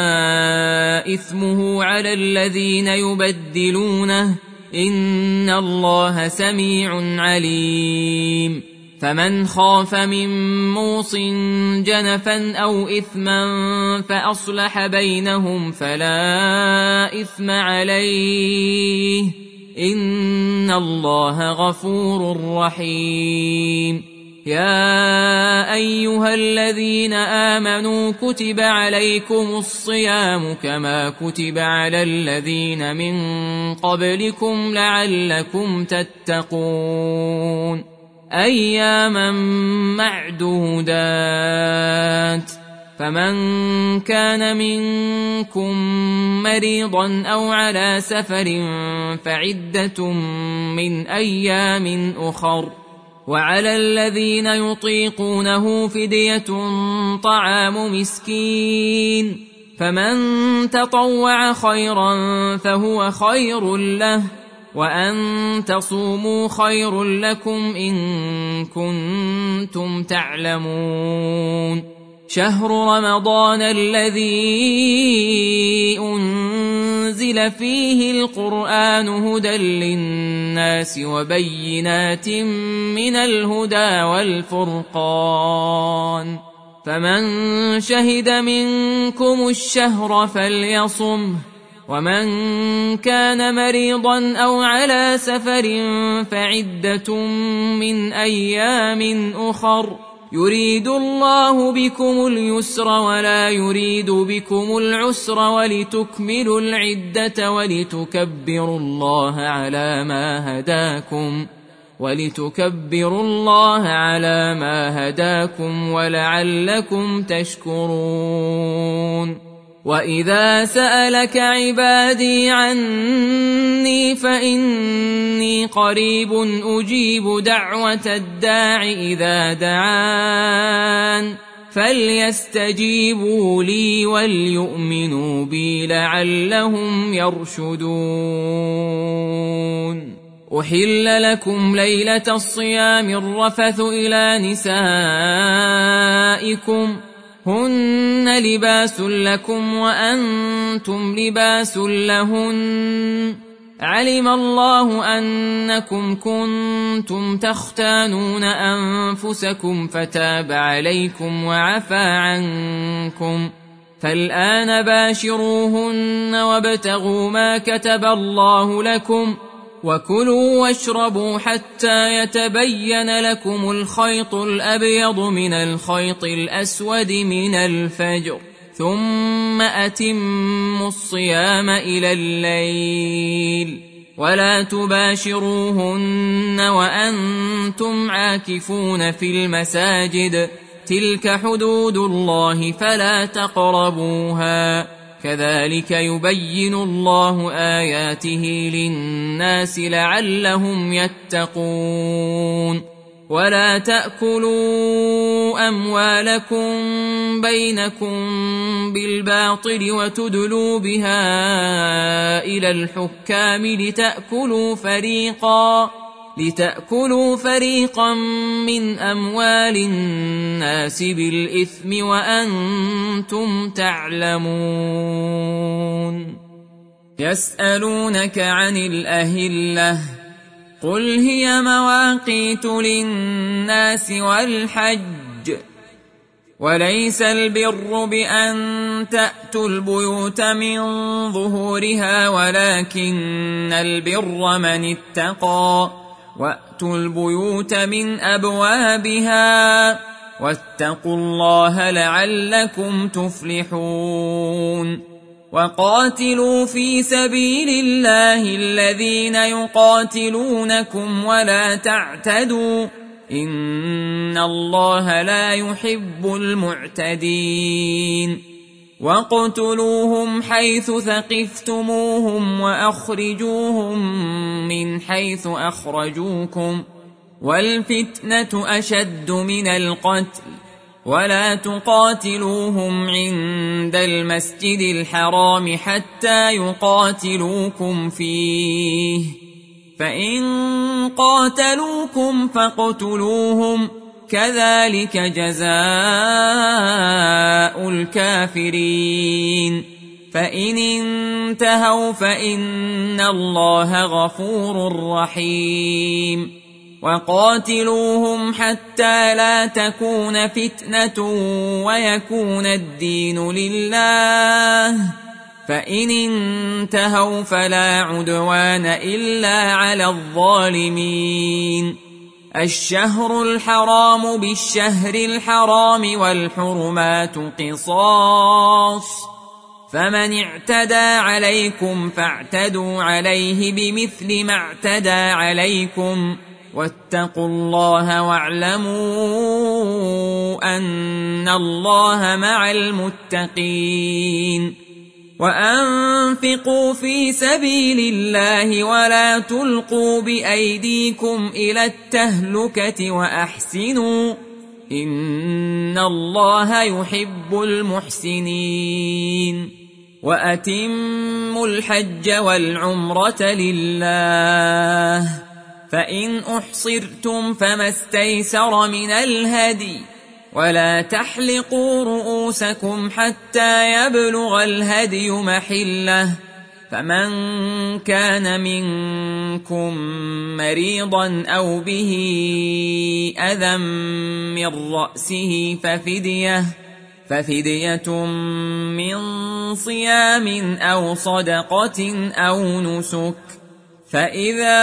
إثمه على الذين يبدلونه إن الله سميع عليم. فمن خاف من موص جنفا أو إثما فأصلح بينهم فلا إثم عليه إن الله غفور رحيم. يا أيها الذين آمنوا كتب عليكم الصيام كما كتب على الذين من قبلكم لعلكم تتقون أياما معدودات. فمن كان منكم مريضا أو على سفر فعدة من أيام أخر وعلى الذين يطيقونه فدية طعام مسكين فمن تطوع خيرا فهو خير له وأن تصوموا خير لكم إن كنتم تعلمون. شهر رمضان الذي أنزل فيه القرآن هدى للناس وبينات من الهدى والفرقان فمن شهد منكم الشهر فليصمه ومن كان مريضا أو على سفر فعدة من أيام أخر يريد الله بكم اليسر ولا يريد بكم العسر ولتكملوا العدة ولتكبروا الله على ما هداكم ولعلكم تشكرون. وإذا سألك عبادي عني فإني قريب أجيب دعوة الداع إذا دعان فليستجيبوا لي وليؤمنوا بي لعلهم يرشدون. أحل لكم ليلة الصيام الرفث إلى نسائكم هن لباس لكم وأنتم لباس لهن علم الله أنكم كنتم تختانون أنفسكم فتاب عليكم وعفى عنكم، فالآن باشروهن وابتغوا ما كتب الله لكم، وكلوا واشربوا حتى يتبين لكم الخيط الأبيض من الخيط الأسود من الفجر، ثم أتموا الصيام إلى الليل، ولا تباشروهن وأنتم عاكفون في المساجد، تلك حدود الله فلا تقربوها، كذلك يبين الله آياته للناس لعلهم يتقون. ولا تأكلوا أموالكم بينكم بالباطل وتدلوا بها إلى الحكام لتأكلوا فريقا من أموال الناس بالإثم وأنتم تعلمون. يسألونك عن الأهلة، قل هي مواقيت للناس والحج، وليس البر بأن تأتوا البيوت من ظهورها ولكن البر من اتقى، وأتوا البيوت من أبوابها، واتقوا الله لعلكم تفلحون. وقاتلوا في سبيل الله الذين يقاتلونكم ولا تعتدوا، إن الله لا يحب المعتدين. واقتلوهم حيث ثقفتموهم وأخرجوهم من حيث أخرجوكم، والفتنة أشد من القتل، ولا تقاتلوهم عند المسجد الحرام حتى يقاتلوكم فيه، فإن قاتلوكم فاقتلوهم، كذلك جزاء الكافرين. فإن انتهوا فإن الله غفور رحيم. وقاتلوهم حتى لا تكون فتنة ويكون الدين لله، فإن انتهوا فلا عدوان إلا على الظالمين. الشهر الحرام بالشهر الحرام والحرمات قصاص، فمن اعتدى عليكم فاعتدوا عليه بمثل ما اعتدى عليكم، واتقوا الله واعلموا أن الله مع المتقين. وأنفقوا في سبيل الله ولا تلقوا بأيديكم إلى التهلكة وأحسنوا، إن الله يحب المحسنين. وأتموا الحج والعمرة لله، فإن أحصرتم فما استيسر من الهدي، ولا تحلقوا رؤوسكم حتى يبلغ الهدي محله، فمن كان منكم مريضا أو به أذى من رأسه ففدية من صيام أو صدقة أو نسك، فإذا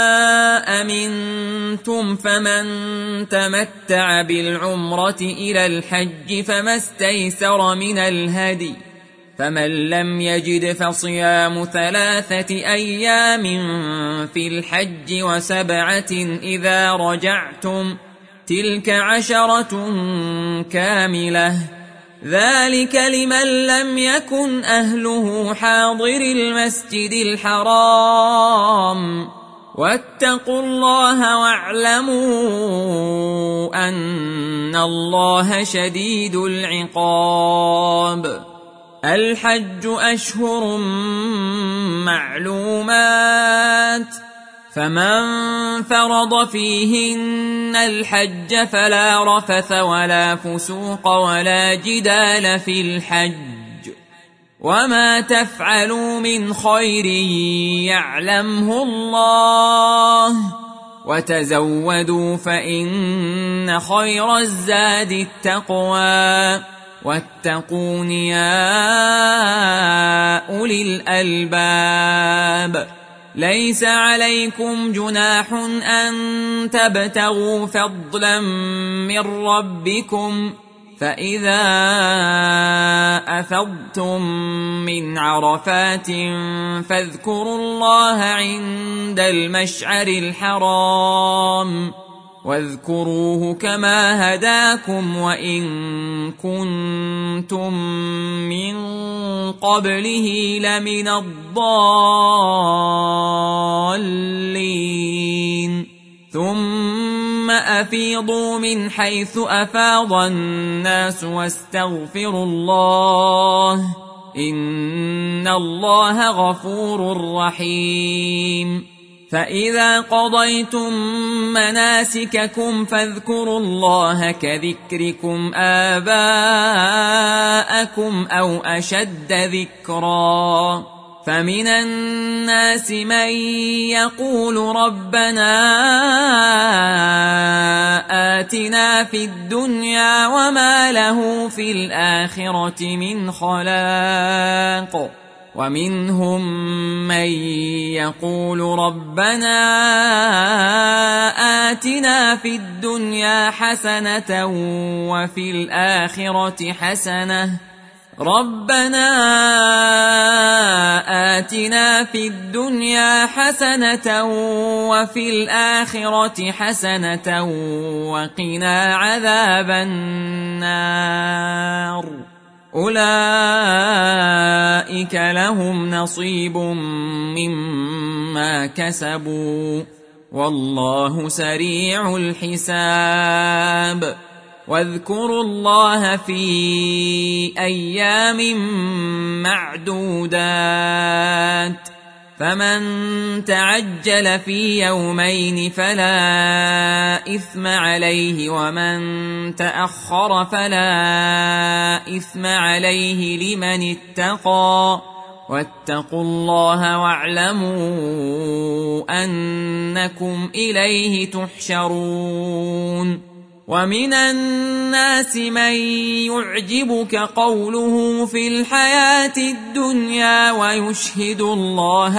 أمنتم فمن تمتع بالعمرة إلى الحج فما استيسر من الهدي، فمن لم يجد فصيام 3 أيام في الحج و7 إذا رجعتم، تلك 10 كاملة، ذلك لمن لم يكن أهله حاضر المسجد الحرام. واتقوا الله واعلموا أن الله شديد العقاب. الحج أشهر معلومات، فمن فرض فيهن الحج فلا رفث ولا فسوق ولا جدال في الحج، وما تفعلوا من خير يعلمه الله وتزودوا فإن خير الزاد التقوى واتقون يا أولي الألباب ليس عليكم جناح أن تبتغوا فضلا من ربكم فإذا أفضتم من عرفات فاذكروا الله عند المشعر الحرام واذكروه كما هداكم وإن كنتم من قبله لمن الضالين ثم أفيضوا من حيث أفاض الناس واستغفروا الله إن الله غفور رحيم فإذا قضيتم مناسككم فاذكروا الله كذكركم آباءكم أو أشد ذكرا فمن الناس من يقول ربنا آتنا في الدنيا وما له في الآخرة من خلاق ومنهم من يقول ربنا آتنا في الدنيا حسنة وفي الآخرة حسنة ربنا آتنا في الدنيا حسنة وفي الآخرة حسنة وقنا عذاب النار أولئك لهم نصيب مما كسبوا والله سريع الحساب واذكروا الله في أيام معدودات فمن تعجل في يومين فلا إثم عليه ومن تأخر فلا إثم عليه لمن اتقى واتقوا الله واعلموا أنكم إليه تحشرون ومن الناس من يعجبك قوله في الحياة الدنيا ويشهد الله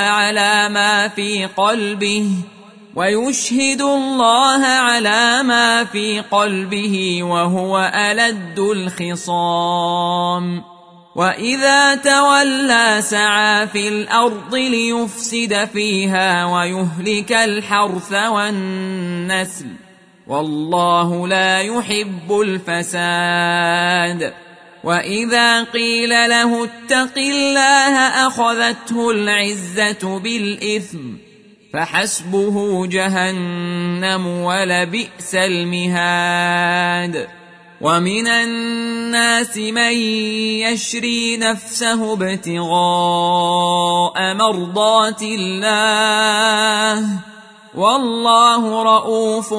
على ما في قلبه وهو ألد الخصام وإذا تولى سعى في الأرض ليفسد فيها ويهلك الحرث والنسل والله لا يحب الفساد وإذا قيل له اتق الله أخذته العزة بالإثم فحسبه جهنم ولبئس المهاد ومن الناس من يشري نفسه ابتغاء مرضات الله والله رؤوف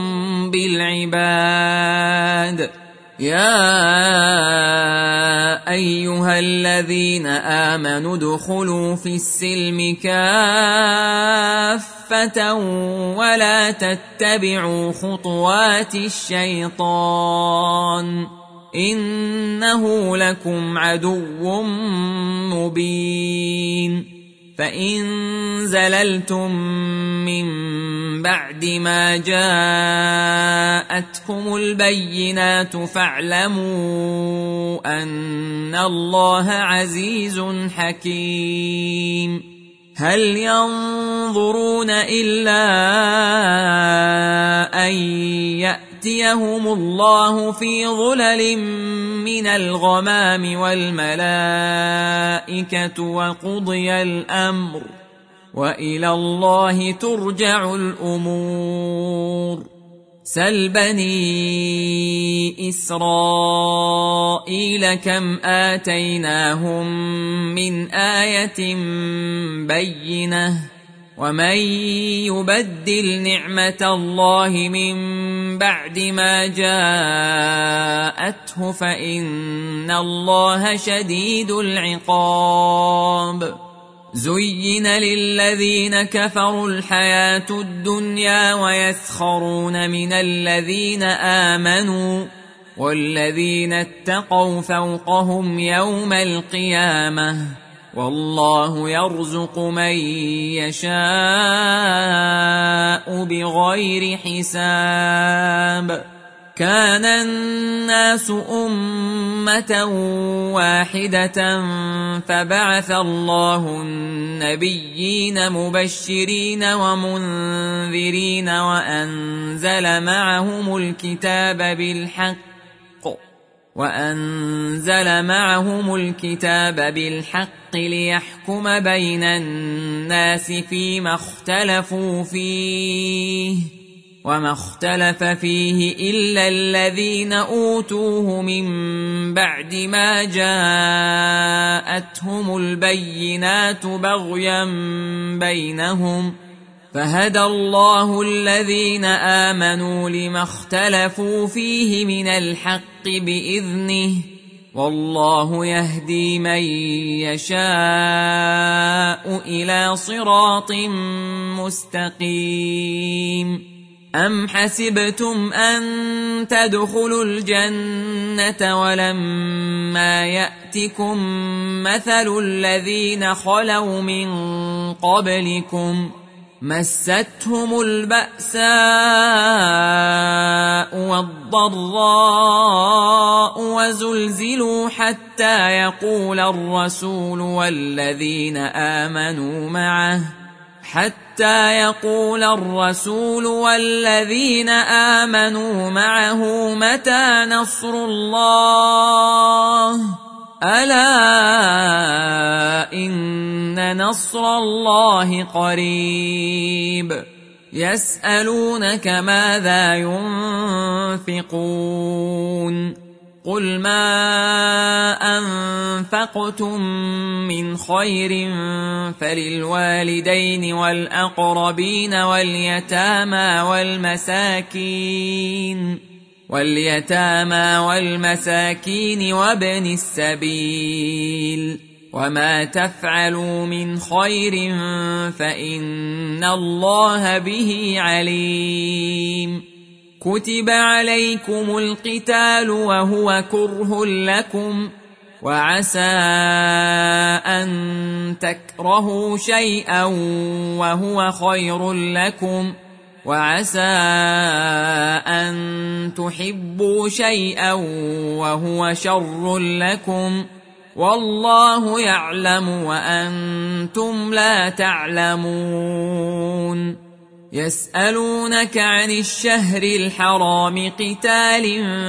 بالعباد يا أيها الذين آمنوا ادخلوا في السلم كافة ولا تتبعوا خطوات الشيطان إنه لكم عدو مبين فإن زللتم من بعد ما جاءتكم البينات فاعلموا أن الله عزيز حكيم هل ينظرون إلا أن يأتيهم الله في ظلل من الغمام والملائكة وقضي الأمر وإلى الله ترجع الأمور سل بني إسرائيل كم آتيناهم من آية بينة ومن يبدل نعمة الله من بعد ما جاءته فإن الله شديد العقاب. زين للذين كفروا الحياة الدنيا ويسخرون من الذين آمنوا والذين اتقوا فوقهم يوم القيامة والله يرزق من يشاء بغير حساب. كان الناس أمة واحدة فبعث الله النبيين مبشرين ومنذرين وأنزل معهم الكتاب بالحق ليحكم بين الناس فيما اختلفوا فيه وما اختلف فيه إلا الذين أوتوه من بعد ما جاءتهم البينات بغيا بينهم فهدى الله الذين آمنوا لما اختلفوا فيه من الحق بإذنه والله يهدي من يشاء إلى صراط مستقيم. أم حسبتم أن تدخلوا الجنة ولما يأتكم مثل الذين خلوا من قبلكم مستهم البأساء والضراء وزلزلوا حتى يقول الرسول والذين آمنوا معه متى نصر الله ألا إن نصر الله قريب. يسألونك ماذا ينفقون قل ما أنفقتم من خير فللوالدين والأقربين واليتامى والمساكين وابن السبيل وما تفعلوا من خير فإن الله به عليم. كتب عليكم القتال وهو كره لكم وعسى أن تكرهوا شيئا وهو خير لكم وعسى أن تحبوا شيئا وهو شر لكم والله يعلم وأنتم لا تعلمون. يسألونك عن الشهر الحرام قتال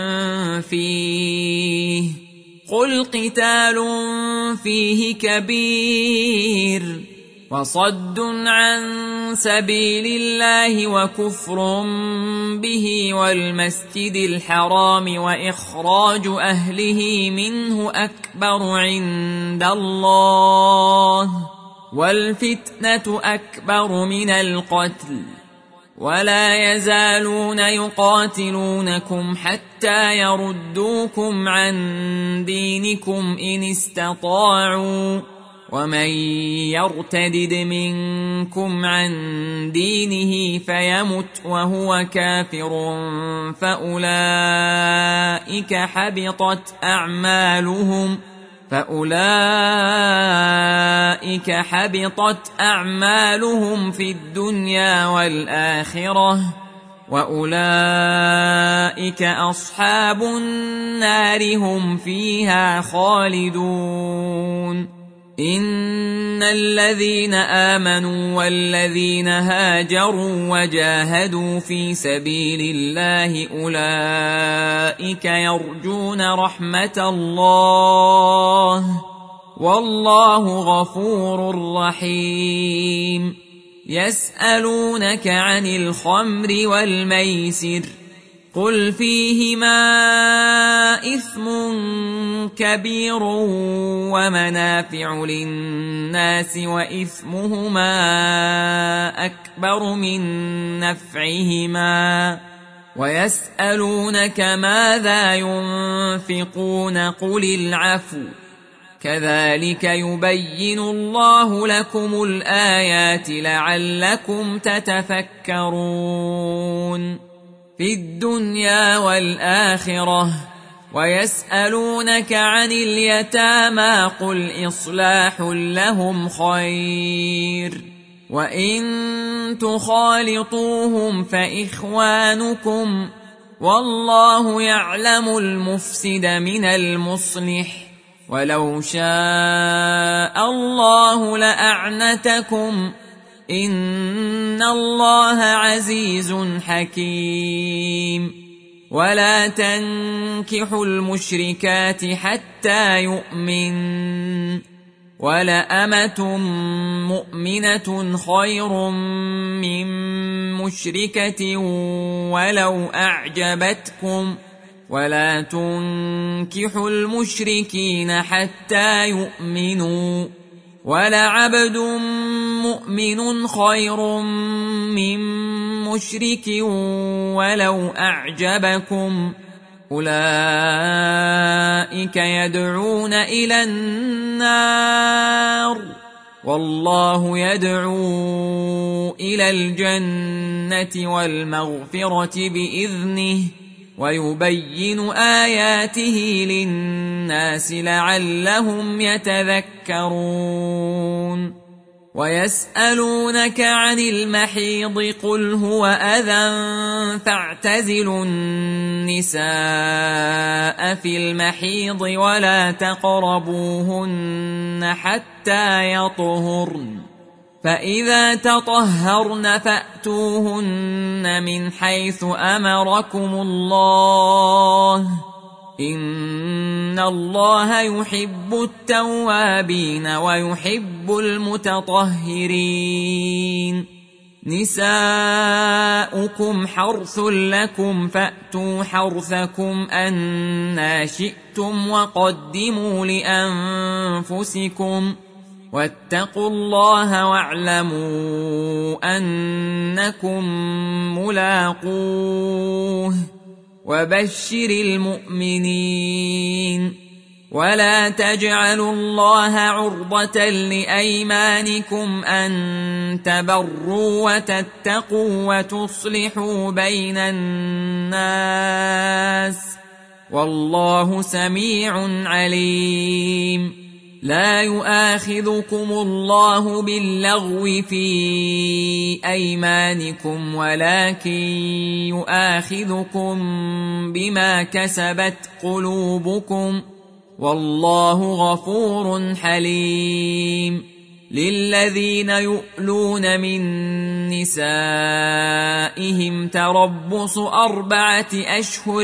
فيه قل قتال فيه كبير وصد عن سبيل الله وكفر به والمسجد الحرام وإخراج أهله منه أكبر عند الله والفتنة أكبر من القتل ولا يزالون يقاتلونكم حتى يردوكم عن دينكم إن استطاعوا ومن يرتدد منكم عن دينه فيمت وهو كافر فأولئك حبطت أعمالهم في الدنيا والآخرة وأولئك أصحاب النار هم فيها خالدون. إن الذين آمنوا والذين هاجروا وجاهدوا في سبيل الله أولئك يرجون رحمة الله والله غفور رحيم. يسألونك عن الخمر والميسر قل فيهما إثم كبير ومنافع للناس وإثمهما أكبر من نفعهما ويسألونك ماذا ينفقون قل العفو كذلك يبين الله لكم الآيات لعلكم تتفكرون في الدنيا والآخرة ويسألونك عن اليتامى قل إصلاح لهم خير وإن تخالطوهم فإخوانكم والله يعلم المفسد من المصلح ولو شاء الله لأعنتكم إن الله عزيز حكيم ولا تنكحوا المشركات حتى يؤمن ولأمة مؤمنة خير من مشركة ولو أعجبتكم ولا تنكحوا المشركين حتى يؤمنوا ولعبد مؤمن خير من مشرك ولو أعجبكم أولئك يدعون إلى النار والله يدعو إلى الجنة والمغفرة بإذنه ويبين آياته للناس لعلهم يتذكرون ويسألونك عن المحيض قل هو أذى فاعتزلوا النساء في المحيض ولا تقربوهن حتى يطهرن فإذا تطهرن فأتوهن من حيث أمركم الله إن الله يحب التوابين ويحب المتطهرين نساؤكم حرث لكم فأتوا حرثكم أنى شئتم وقدموا لأنفسكم واتقوا الله واعلموا أنكم ملاقوه وبشر المؤمنين ولا تجعلوا الله عرضة لأيمانكم أن تبروا وتتقوا وتصلحوا بين الناس والله سميع عليم لا يؤاخذكم الله باللغو في أيمانكم ولكن يؤاخذكم بما كسبت قلوبكم والله غفور حليم للذين يؤلون من نسائهم تربص 4 أشهر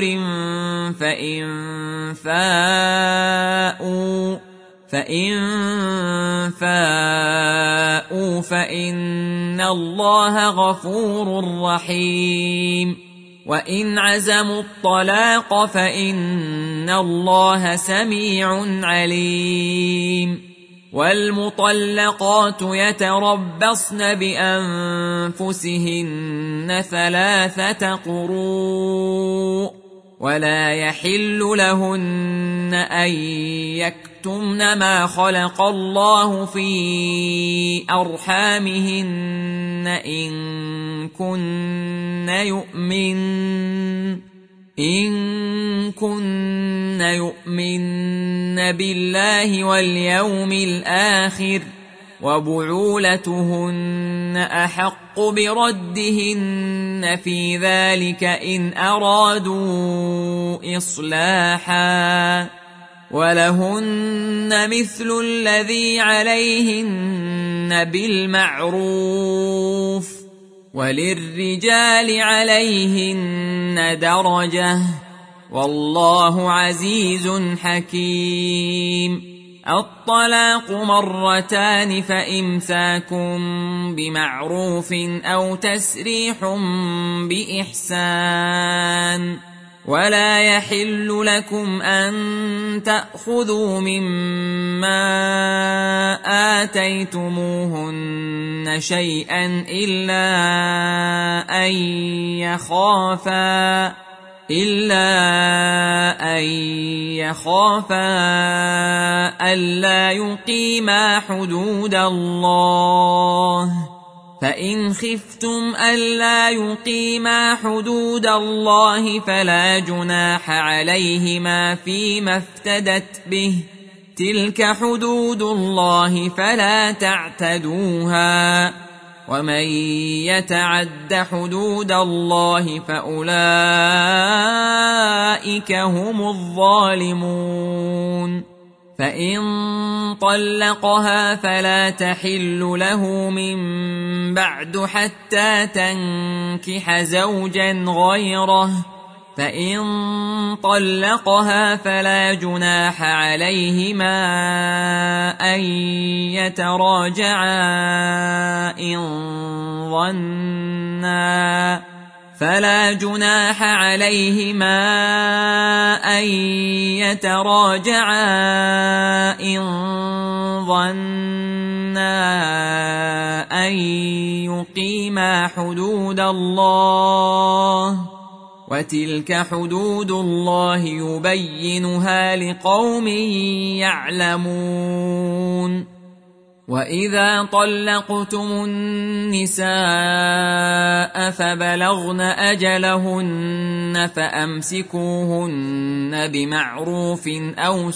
فإن فاءوا فإن الله غفور رحيم وإن عزموا الطلاق فإن الله سميع عليم والمطلقات يتربصن بأنفسهن 3 قروء ولا يحل لهن أن يكتمن ما خلق الله في أرحامهن إن كن يؤمن بالله واليوم الآخر وبعولتهن أحق بردهن في ذلك إن أرادوا إصلاحا ولهن مثل الذي عليهن بالمعروف وللرجال عليهن درجة والله عزيز حكيم الطلاق 2 فإمساك بمعروف أو تسريح بإحسان ولا يحل لكم أن تأخذوا مما آتيتموهن شيئا إلا أن يخافا ألا يقيما حدود الله، فإن خفتم ألا يقيما حدود الله فلا جناح عليهما فيما افتدت به، تلك حدود الله فلا تعتدوها، ومن يتعد حدود الله فأولئك هم الظالمون. فإن طلقها فلا تحل له من بعد حتى تنكح زوجا غيره، فإن طلقها فلا جناح عليهما أن يتراجعا إن ظنا أن يقيما حدود الله، وتلك حدود الله يبينها لقوم يعلمون. وإذا طلقتم النساء فبلغن أجلهن فأمسكوهن بمعروف أو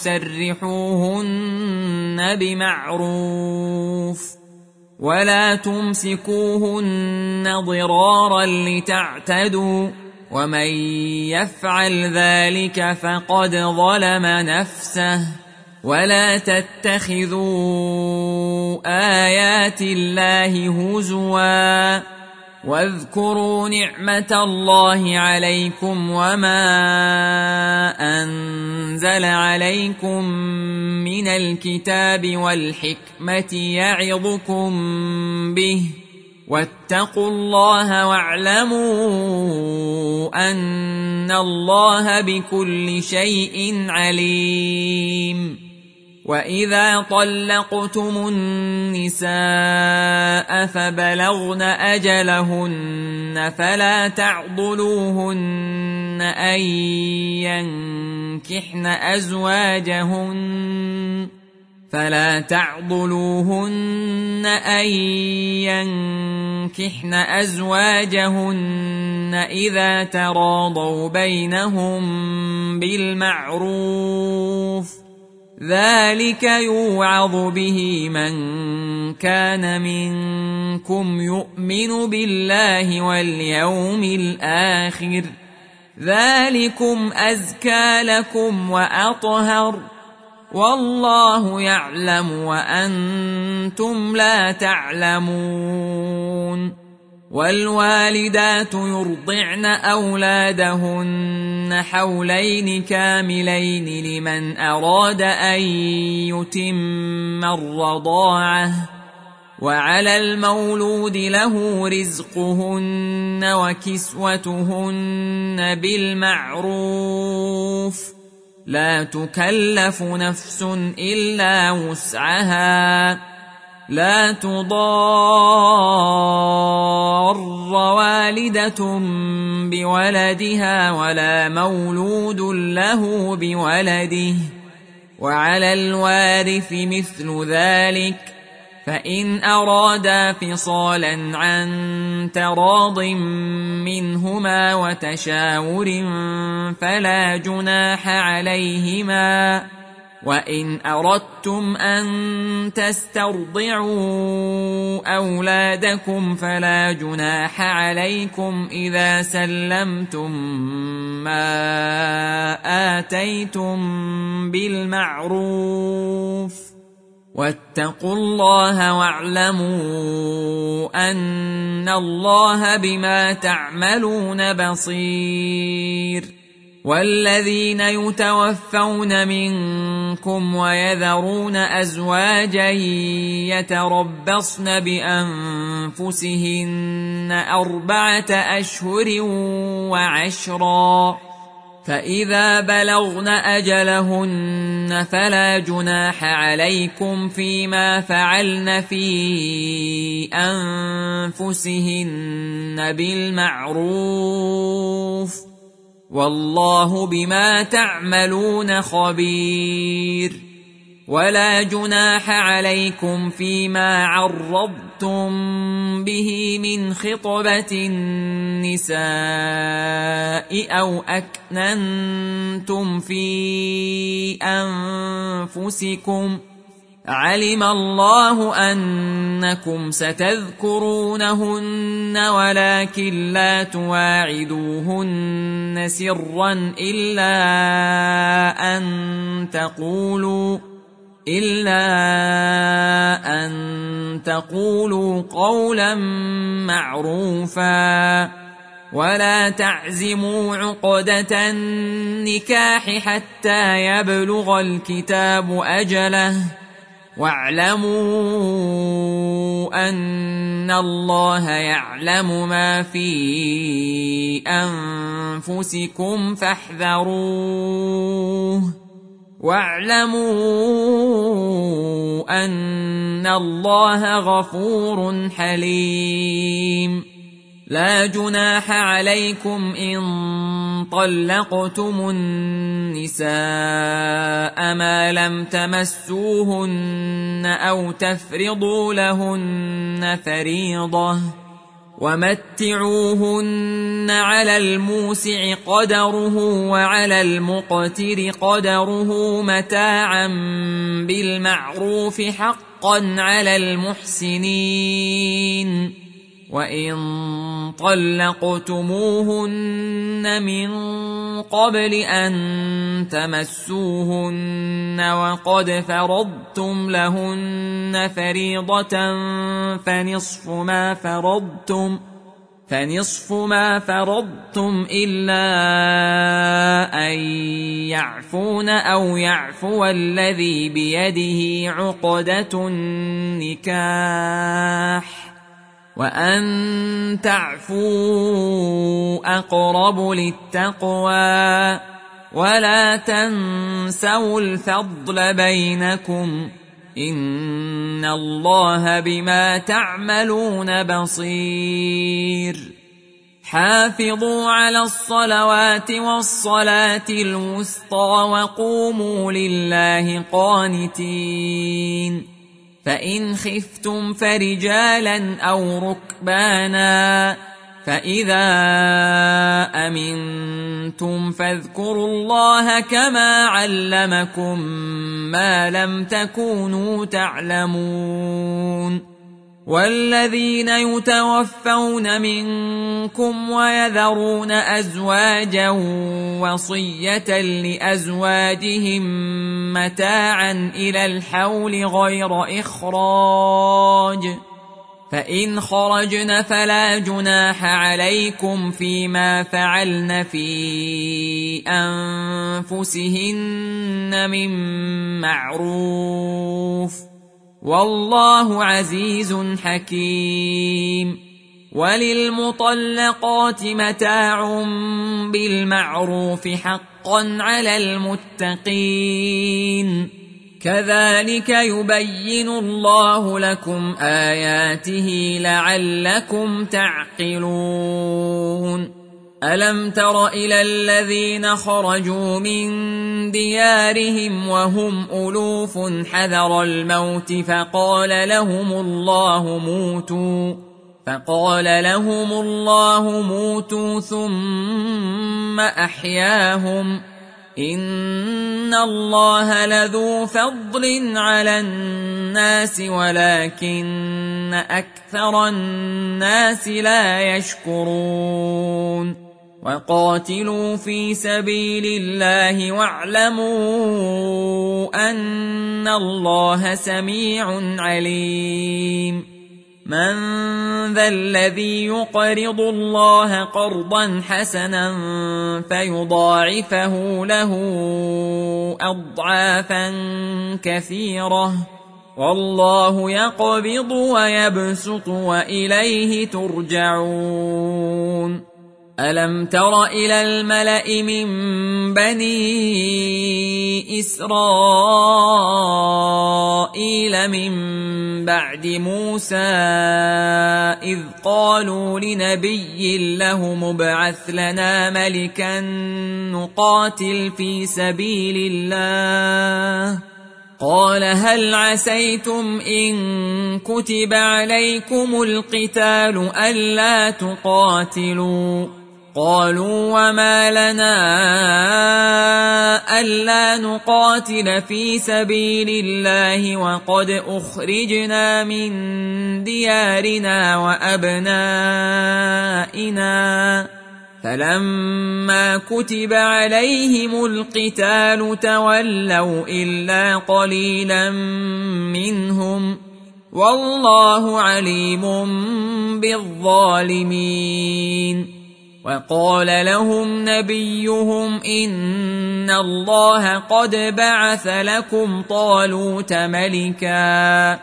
سرحوهن بمعروف، ولا تمسكوهن ضرارا لتعتدوا، ومن يفعل ذلك فقد ظلم نفسه. ولا تتخذوا آيات الله هزوا، واذكروا نعمة الله عليكم وما أنزل عليكم من الكتاب والحكمة يعظكم به، واتقوا الله واعلموا أن الله بكل شيء عليم. وإذا طلقتم النساء فبلغن أجلهن فلا تعضلوهن أن ينكحن أزواجهن إذا تراضوا بينهم بالمعروف، ذلك يوعظ به من كان منكم يؤمن بالله واليوم الآخر، ذلكم أزكى لكم وأطهر، والله يعلم وأنتم لا تعلمون. والوالدات يرضعن أولادهن حولين كاملين لمن أراد أن يتم الرضاعة، وعلى المولود له رزقهن وكسوتهن بالمعروف، لا تكلف نفس إلا وسعها، لا تضار والدة بولدها ولا مولود له بولده، وعلى الوارث مثل ذلك، فإن أرادا فصالا عن تراض منهما وتشاور فلا جناح عليهما. وإن أردتم أن تسترضعوا أولادكم فلا جناح عليكم إذا سلمتم ما آتيتم بالمعروف، واتقوا الله واعلموا أن الله بما تعملون بصير. والذين يتوفون منكم ويذرون أزواجا يتربصن بأنفسهن 4 أشهر وعشرا، فإذا بلغن أجلهن فلا جناح عليكم فيما فعلن في أنفسهن بالمعروف والله بما تعملون خبير ولا جناح عليكم فيما عرضتم به من خطبة النساء أو أكننتم في أنفسكم علم الله أنكم ستذكرونهن ولكن لا تواعدوهن سرا إلا أن تقولوا قولا معروفا ولا تعزموا عقدة النكاح حتى يبلغ الكتاب أجله واعلموا أن الله يعلم ما في أنفسكم فاحذروه واعلموا أن الله غفور حليم لا جناح عليكم إن طلقتم النساء ما لم تمسوهن أو تفرضوا لهن فريضة ومتعوهن على الموسع قدره وعلى المقتر قدره متاعا بالمعروف حقا على المحسنين وإن طلقتموهن من قبل أن تمسوهن وقد فرضتم لهن فريضة فنصف ما فرضتم إلا أن يعفون أو يعفو الذي بيده عقدة النكاح وأن تعفوا أقرب للتقوى ولا تنسوا الفضل بينكم إن الله بما تعملون بصير حافظوا على الصلوات والصلاة الوسطى وقوموا لله قانتين فإن خفتم فرجالا أو ركبانا فإذا أمنتم فاذكروا الله كما علمكم ما لم تكونوا تعلمون والذين يتوفون منكم ويذرون أزواجا وصية لأزواجهم متاعا إلى الحول غير إخراج فإن خرجن فلا جناح عليكم فيما فعلن في أنفسهن من معروف والله عزيز حكيم وللمطلقات متاع بالمعروف حقا على المتقين كذلك يبين الله لكم آياته لعلكم تعقلون ألم تر إلى الذين خرجوا من ديارهم وهم ألوف حذر الموت فقال لهم الله موتوا ثم أحياهم إن الله لذو فضل على الناس ولكن أكثر الناس لا يشكرون وقاتلوا في سبيل الله واعلموا أن الله سميع عليم من ذا الذي يقرض الله قرضا حسنا فيضاعفه له أضعافا كثيرة والله يقبض ويبسط وإليه ترجعون ألم تر إلى الملأ من بني إسرائيل من بعد موسى إذ قالوا لنبي له مبعث لنا ملكا نقاتل في سبيل الله قال هل عسيتم إن كتب عليكم القتال ألا تقاتلوا قالوا وما لنا ألا نقاتل في سبيل الله وقد أخرجنا من ديارنا وأبنائنا فلما كتب عليهم القتال تولوا إلا قليلا منهم والله عليم بالظالمين وقال لهم نبيهم إن الله قد بعث لكم طالوت ملكا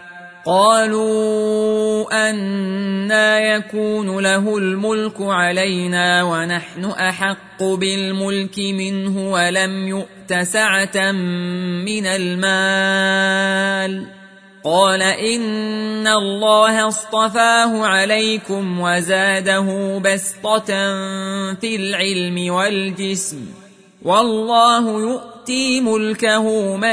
قالوا أنى يكون له الملك علينا ونحن أحق بالملك منه ولم يؤت سعة من المال قال إن الله اصطفاه عليكم وزاده بسطة في العلم والجسم والله يؤتي ملكه من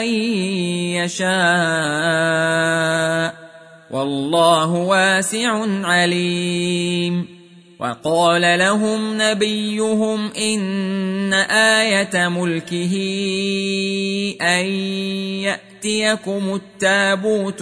يشاء والله واسع عليم وقال لهم نبيهم إن آية ملكه أن يأتيكم التابوت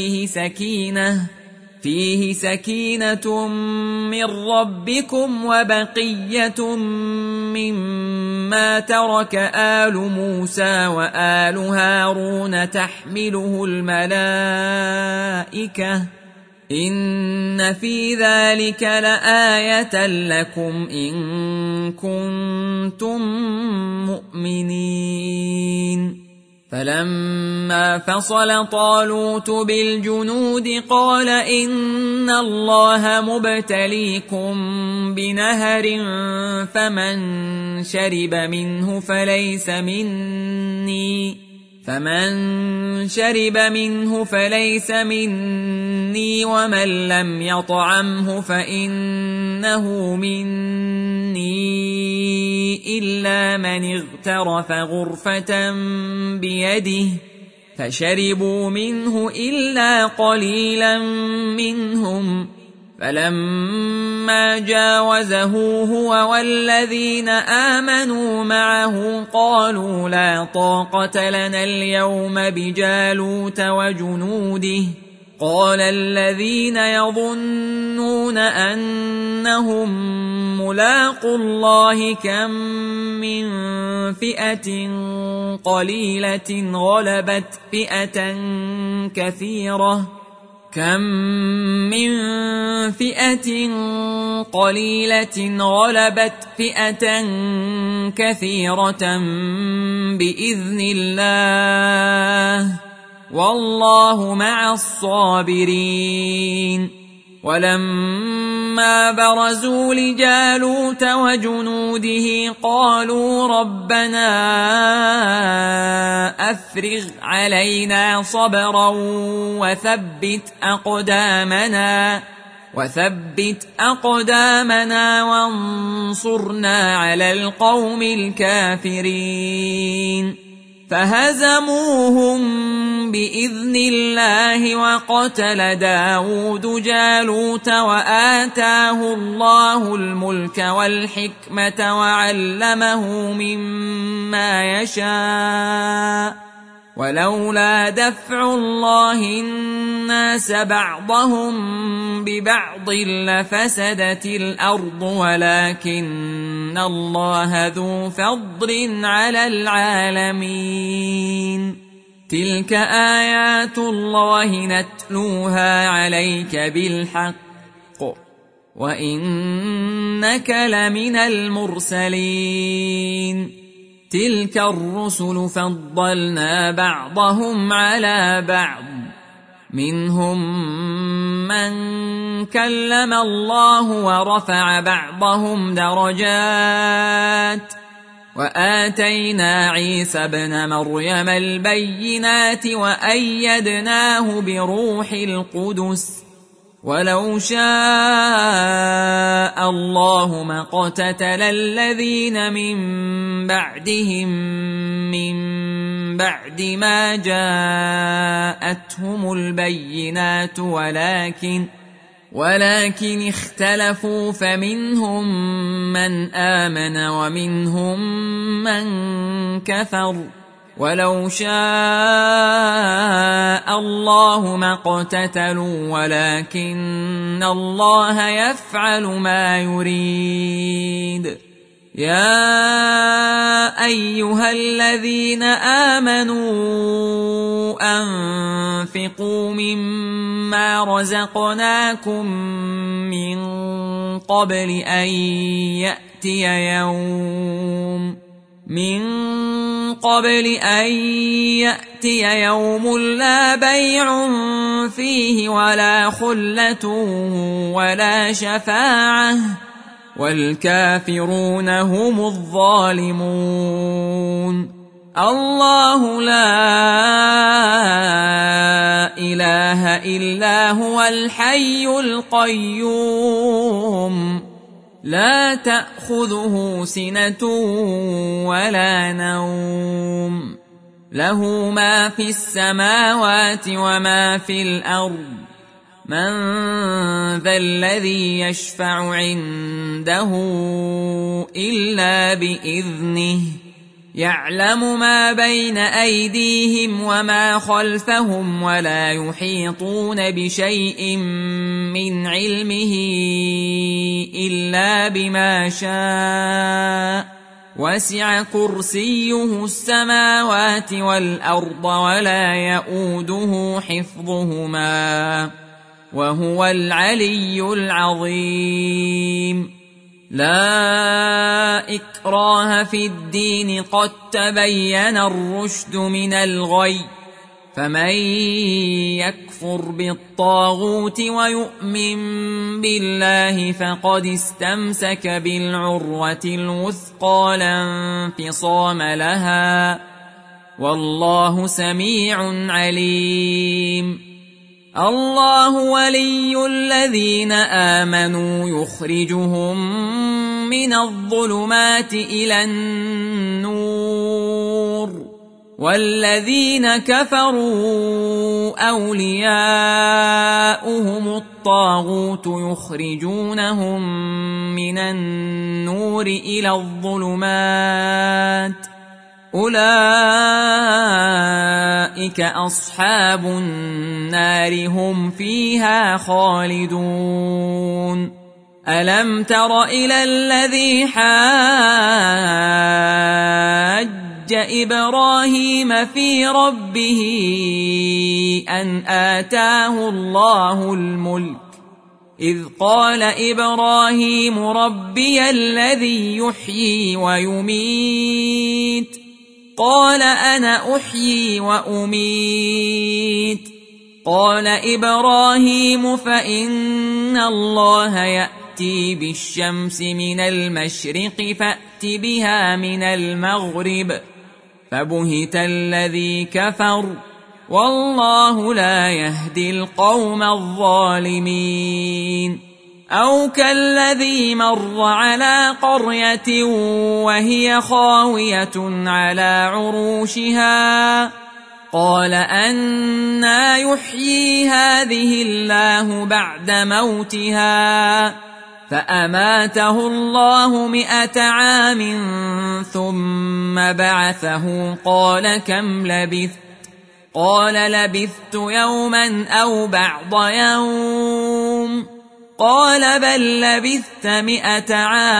فيه سكينة من ربكم وبقية مما ترك آل موسى وآل هارون تحمله الملائكة إن في ذلك لآية لكم إن كنتم مؤمنين فلما فصل طالوت بالجنود قال إن الله مبتليكم بنهر فمن شرب منه فليس مني ومن لم يطعمه فإنه مني إلا من اغترف غرفة بيده فشربوا منه إلا قليلا منهم فلما جاوزه هو والذين آمنوا معه قالوا لا طاقة لنا اليوم بجالوت وجنوده قال الذين يظنون أنهم ملاقو الله كم من فئة قليلة غلبت فئة كثيرة بإذن الله والله مع الصابرين ولما برزوا لجالوت وجنوده قالوا ربنا أفرغ علينا صبرا وثبت أقدامنا وانصرنا على القوم الكافرين فهزموهم بإذن الله وقتل داود جالوت وآتاه الله الملك والحكمة وعلمه مما يشاء ولولا دفع الله الناس بعضهم ببعض لفسدت الأرض ولكن الله ذو فضل على العالمين تلك آيات الله نتلوها عليك بالحق وإنك لمن المرسلين تلك الرسل فضلنا بعضهم على بعض منهم من كلم الله ورفع بعضهم درجات وآتينا عيسى ابن مريم البينات وأيدناه بروح القدس ولو شاء الله ما اقتتل الذين من بعدهم من بعد ما جاءتهم البينات ولكن اختلفوا فمنهم من آمن ومنهم من كفر ولو شاء الله ما اقتتلوا ولكن الله يفعل ما يريد. يا أيها الذين آمنوا أنفقوا مما رزقناكم من قبل أن يأتي يوم لا بيع فيه ولا خلة ولا شفاعة والكافرون هم الظالمون. الله لا إله إلا هو الحي القيوم لا تأخذه سنة ولا نوم له ما في السماوات وما في الأرض من ذا الذي يشفع عنده إلا بإذنه يعلم ما بين أيديهم وما خلفهم ولا يحيطون بشيء من علمه إلا بما شاء وسع كرسيه السماوات والأرض ولا يؤوده حفظهما وهو العلي العظيم. لا إكراه في الدين قد تبين الرشد من الغي فمن يكفر بالطاغوت ويؤمن بالله فقد استمسك بالعروة الوثقى لا انفصام لها والله سميع عليم. الله ولي الذين آمنوا يخرجهم من الظلمات إلى النور والذين كفروا أولياؤهم الطاغوت يخرجونهم من النور إلى الظلمات أولئك أصحاب النار هم فيها خالدون. ألم تر إلى الذي حاج إبراهيم في ربه أن آتاه الله الملك إذ قال إبراهيم ربي الذي يحيي ويميت قال أنا أحيي وأميت قال إبراهيم فإن الله يأتي بالشمس من المشرق فأت بها من المغرب فبهت الذي كفر والله لا يهدي القوم الظالمين. أو كالذي مر على قرية وهي خاوية على عروشها قال أنى يحيي هذه الله بعد موتها فأماته الله 100 عام ثم بعثه قال كم لبثت قال لبثت يوما أو بعض يوم قال بل لبثت 100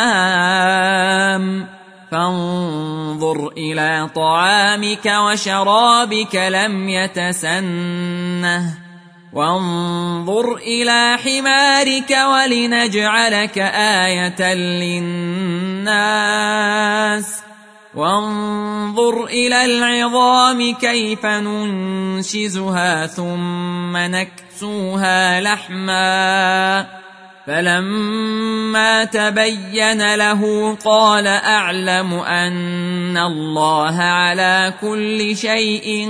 عام فانظر إلى طعامك وشرابك لم يتسنه وانظر إلى حمارك ولنجعلك آية للناس وانظر إلى العظام كيف ننشزها ثم نكسوها لحما فلما تبين له قال أعلم أن الله على كل شيء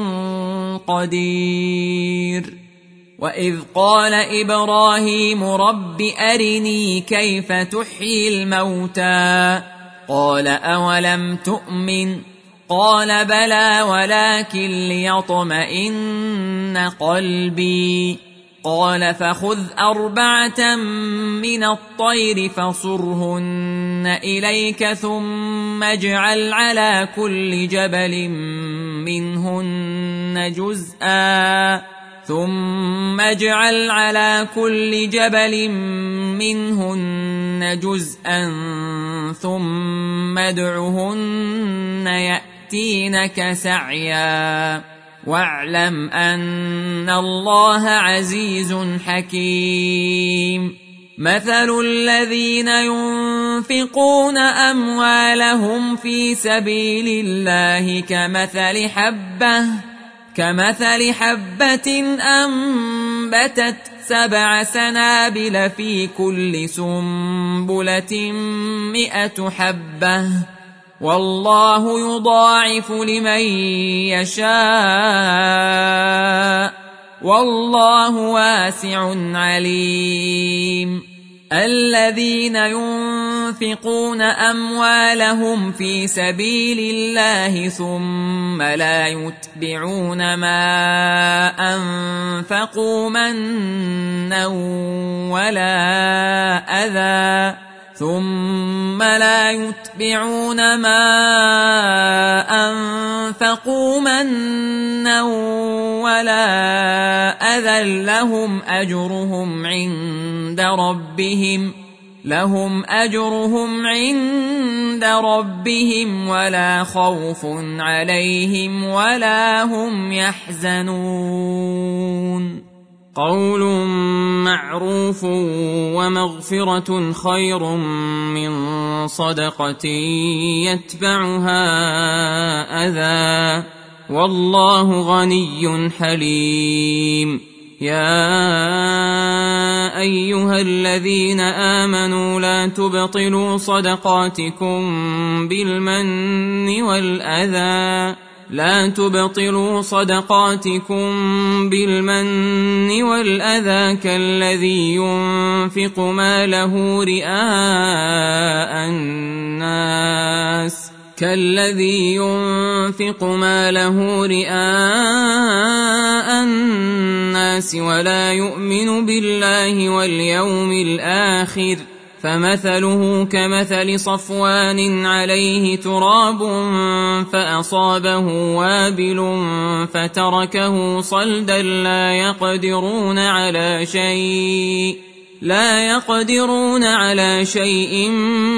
قدير. وإذ قال إبراهيم رب أرني كيف تحيي الموتى قال أولم تؤمن قال بلى ولكن ليطمئن قلبي قال فخذ 4 من الطير فصرهن إليك ثم اجعل على كل جبل منهن جزءا ثم ادعهن يأتينك سعيا واعلم أن الله عزيز حكيم. مثل الذين ينفقون أموالهم في سبيل الله كمثل حبة أنبتت 7 سنابل في كل سنبلة 100 حبة والله يضاعف لمن يشاء والله واسع عليم. الذين ينفقون أموالهم في سبيل الله ثم لا يتبعون ما أنفقوا منا ولا أذى لهم أجرهم عند ربهم ولا خوف عليهم ولا هم يحزنون. قول معروف ومغفرة خير من صدقة يتبعها أذى والله غني حليم. يا أيها الذين آمنوا لا تبطلوا صدقاتكم بالمن والأذى كالذي ينفق ماله رئاء الناس ولا يؤمن بالله واليوم الآخر فمثله كمثل صفوان عليه تراب فأصابه وابل فتركه صلدا لا يقدرون على شيء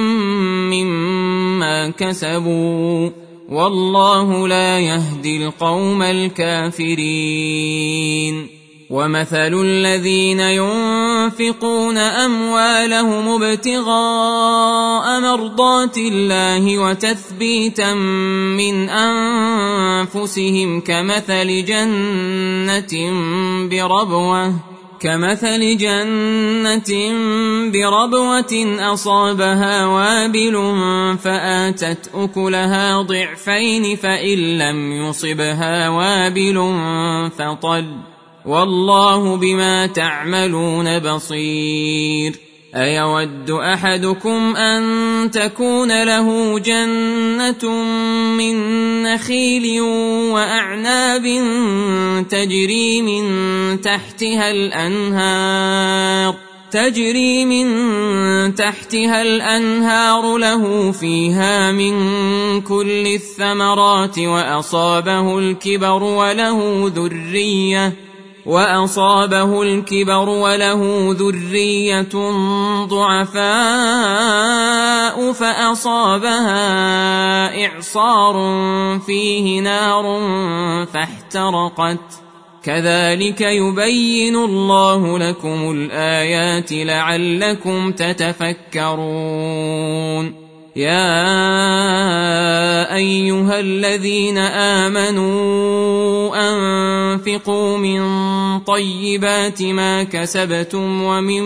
مما كسبوا والله لا يهدي القوم الكافرين. ومثل الذين ينفقون أموالهم ابتغاء مرضات الله وتثبيتا من أنفسهم كمثل جنة بربوة أصابها وابل فآتت أكلها ضعفين فإن لم يصبها وابل فطل والله بما تعملون بصير. أيود أحدكم أن تكون له جنة من نخيل وأعناب تجري من تحتها الأنهار له فيها من كل الثمرات وأصابه الكبر وله ذرية ضعفاء فأصابها إعصار فيه نار فاحترقت كذلك يبين الله لكم الآيات لعلكم تتفكرون. يا أيها الذين آمنوا أنفقوا من طيبات ما كسبتم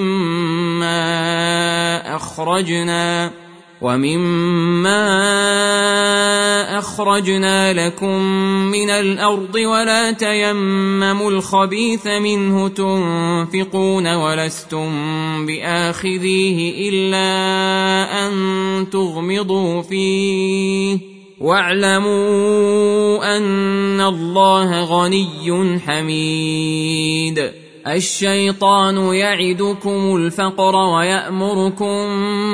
ومما أخرجنا لكم من الأرض ولا تيمموا الخبيث منه تنفقون ولستم بآخذيه إلا أن تغمضوا فيه واعلموا أن الله غني حميد. الشيطان يعدكم الفقر ويأمركم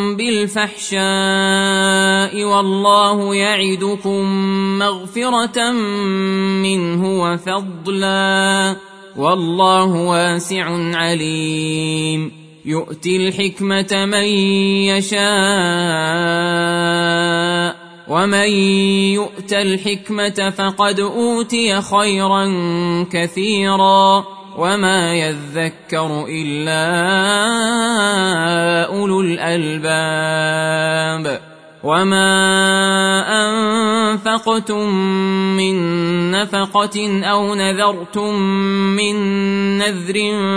بالفحشاء والله يعدكم مغفرة منه وفضلا والله واسع عليم. يؤتي الحكمة من يشاء ومن يؤت الحكمة فقد أوتي خيرا كثيرا وما يذكر إلا أولو الألباب. وما أنفقتم من نفقة أو نذرتم من نذر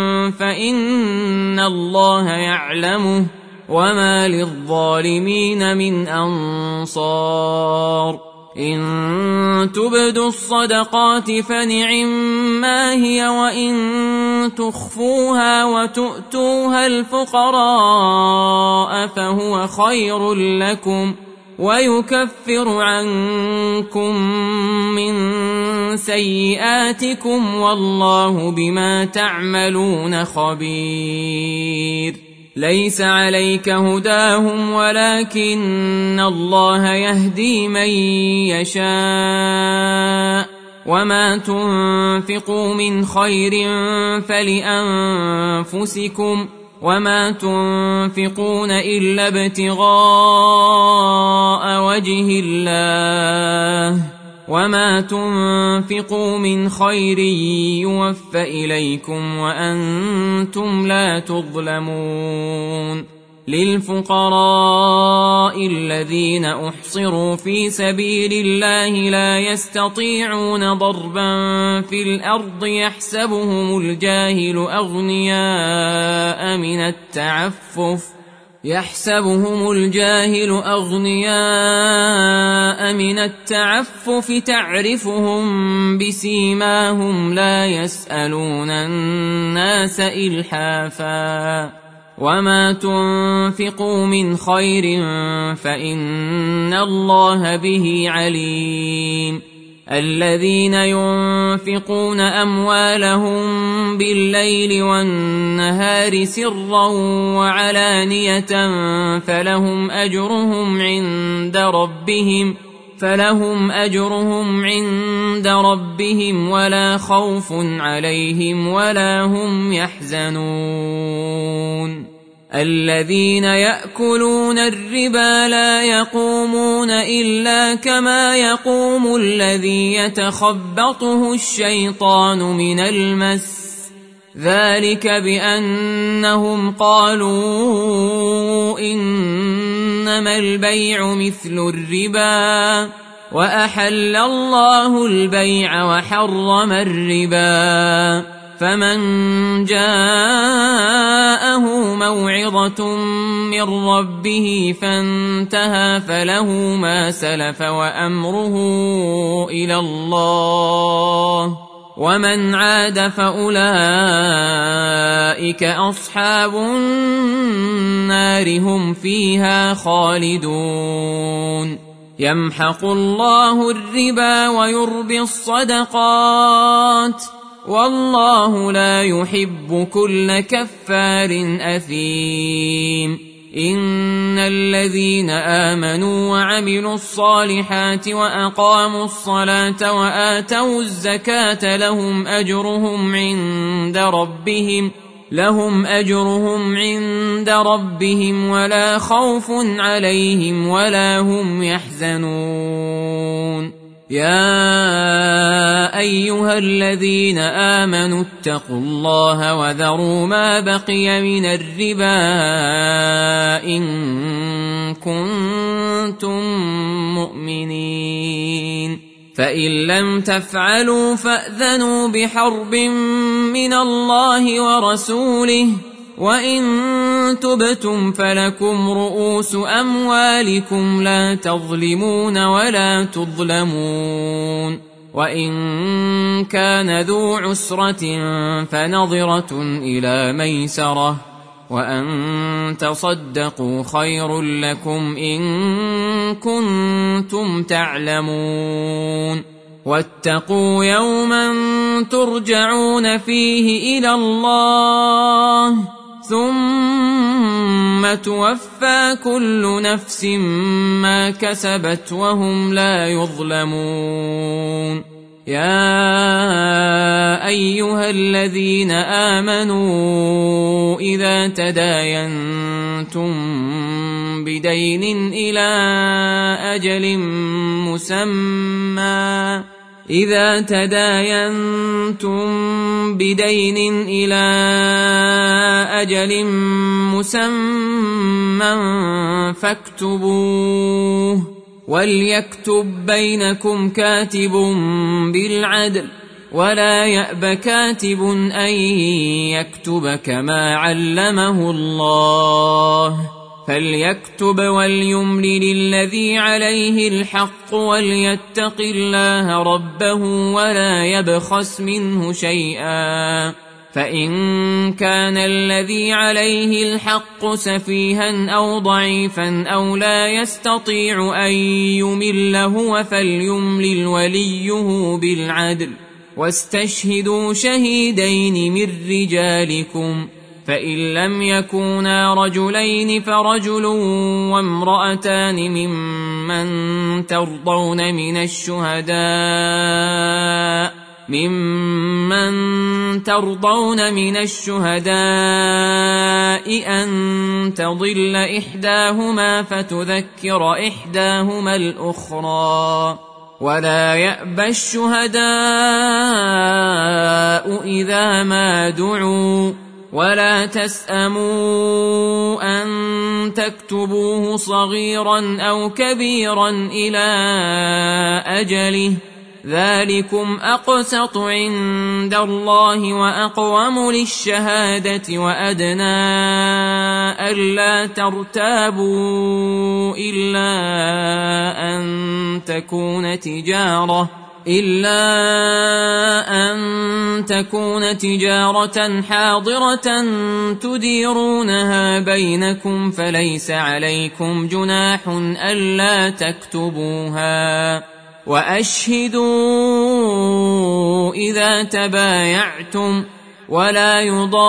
فإن الله يعلمه وما للظالمين من أنصار. إن تبدوا الصدقات فنعما هي وإن تخفوها وتؤتوها الفقراء فهو خير لكم ويكفر عنكم من سيئاتكم والله بما تعملون خبير. ليس عليك هداهم ولكن الله يهدي من يشاء وما تنفقوا من خير فلأنفسكم وما تنفقون إلا ابتغاء وجه الله وما تنفقوا من خير يوفى إليكم وأنتم لا تظلمون. للفقراء الذين أحصروا في سبيل الله لا يستطيعون ضربا في الأرض يحسبهم الجاهل أغنياء من التعفف تعرفهم بسيماهم لا يسألون الناس إلحافا وما تنفقوا من خير فإن الله به عليم. الذين ينفقون أموالهم بالليل والنهار سرا وعلانية فلهم أجرهم عند ربهم ولا خوف عليهم ولا هم يحزنون. الذين يأكلون الربا لا يقومون إلا كما يقوم الذي يتخبطه الشيطان من المس ذلك بأنهم قالوا إنما البيع مثل الربا وأحل الله البيع وحرم الربا فمن جاءه موعظة من ربه فانتهى فله ما سلف وأمره إلى الله ومن عاد فأولئك أصحاب النار هم فيها خالدون. يمحق الله الربا ويربي الصدقات والله لا يحب كل كفار أثيم. إن الذين آمنوا وعملوا الصالحات وأقاموا الصلاة وآتوا الزكاة لهم أجرهم عند ربهم ولا خوف عليهم ولا هم يحزنون. يا أيها الذين آمنوا اتقوا الله وذروا ما بقي من الربا إن كنتم مؤمنين فإن لم تفعلوا فأذنوا بحرب من الله ورسوله وإن تبتم فلكم رؤوس أموالكم لا تظلمون ولا تظلمون وإن كان ذو عسرة فنظرة إلى ميسرة وأن تصدقوا خير لكم إن كنتم تعلمون واتقوا يوما ترجعون فيه إلى الله ثم توفى كل نفس ما كسبت وهم لا يظلمون يا أيها الذين آمنوا إذا تداينتم بدين إلى أجل مسمى فاكتبوه وليكتب بينكم كاتب بالعدل ولا يأب كاتب أن يكتب كما علمه الله فليكتب وليملل الذي عليه الحق وليتق الله ربه ولا يبخس منه شيئا فإن كان الذي عليه الحق سفيها أو ضعيفا أو لا يستطيع أن يمل هو فليملل وليه بالعدل واستشهدوا شهيدين من رجالكم فإن لم يكونا رجلين فرجل وامرأتان ممن ترضون من الشهداء أن تضل إحداهما فتذكر إحداهما الأخرى ولا يأبى الشهداء إذا ما دعوا ولا تسأموا أن تكتبوه صغيرا أو كبيرا إلى أجله ذلكم أقسط عند الله وأقوم للشهادة وأدنى ألا ترتابوا إلا أن تكون تجارة حاضرة تديرونها بينكم فليس عليكم جناح ألا تكتبوها وأشهدوا إذا تبايعتم ولا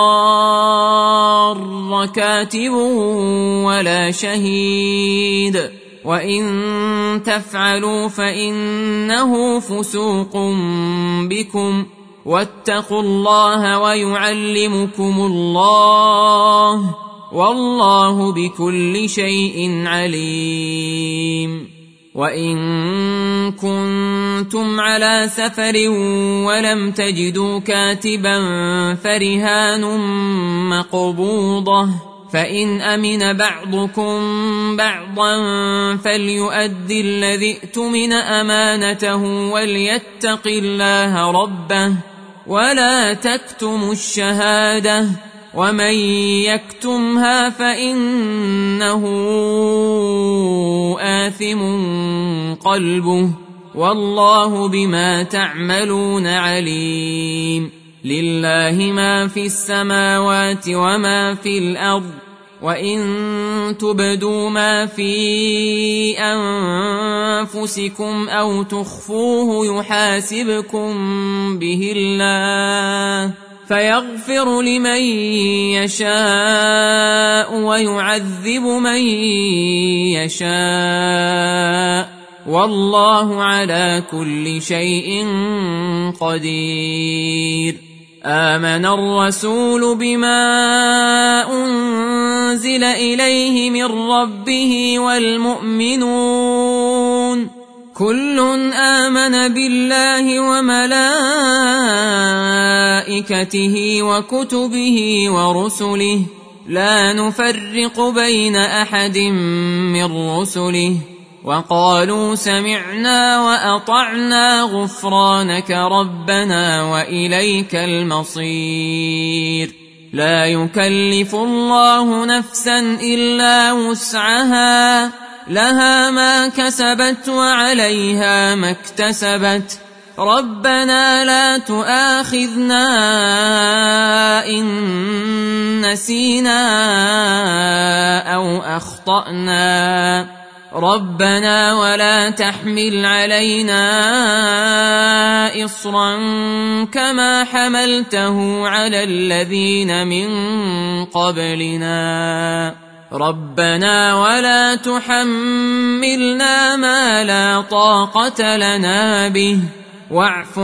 يضار كاتب ولا شهيد وإن تفعلوا فإنه فسوق بكم واتقوا الله ويعلمكم الله والله بكل شيء عليم وإن كنتم على سفر ولم تجدوا كاتبا فرهان مقبوضة فإن أمن بعضكم بعضا فليؤدي الذي اؤتمن أمانته وليتق الله ربه ولا تكتموا الشهادة ومن يكتمها فإنه آثم قلبه والله بما تعملون عليم لله ما في السماوات وما في الأرض وإن تبدوا ما في أنفسكم أو تخفوه يحاسبكم به الله فيغفر لمن يشاء ويعذب من يشاء والله على كل شيء قدير آمن الرسول بما أنزل إليه من ربه والمؤمنون كل آمن بالله وملائكته وكتبه ورسله لا نفرق بين أحد من رسله وقالوا سمعنا وأطعنا غفرانك ربنا وإليك المصير لا يكلف الله نفسا إلا وسعها لها ما كسبت وعليها ما اكتسبت ربنا لا تؤاخذنا إن نسينا أو أخطأنا ربنا ولا تحمل علينا إصرا كما حملته على الذين من قبلنا ربنا ولا تحملنا ما لا طاقة لنا به واعف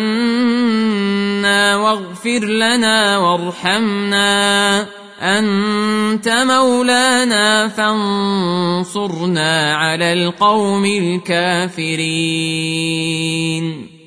عنا واغفر لنا وارحمنا أنت مولانا فانصرنا على القوم الكافرين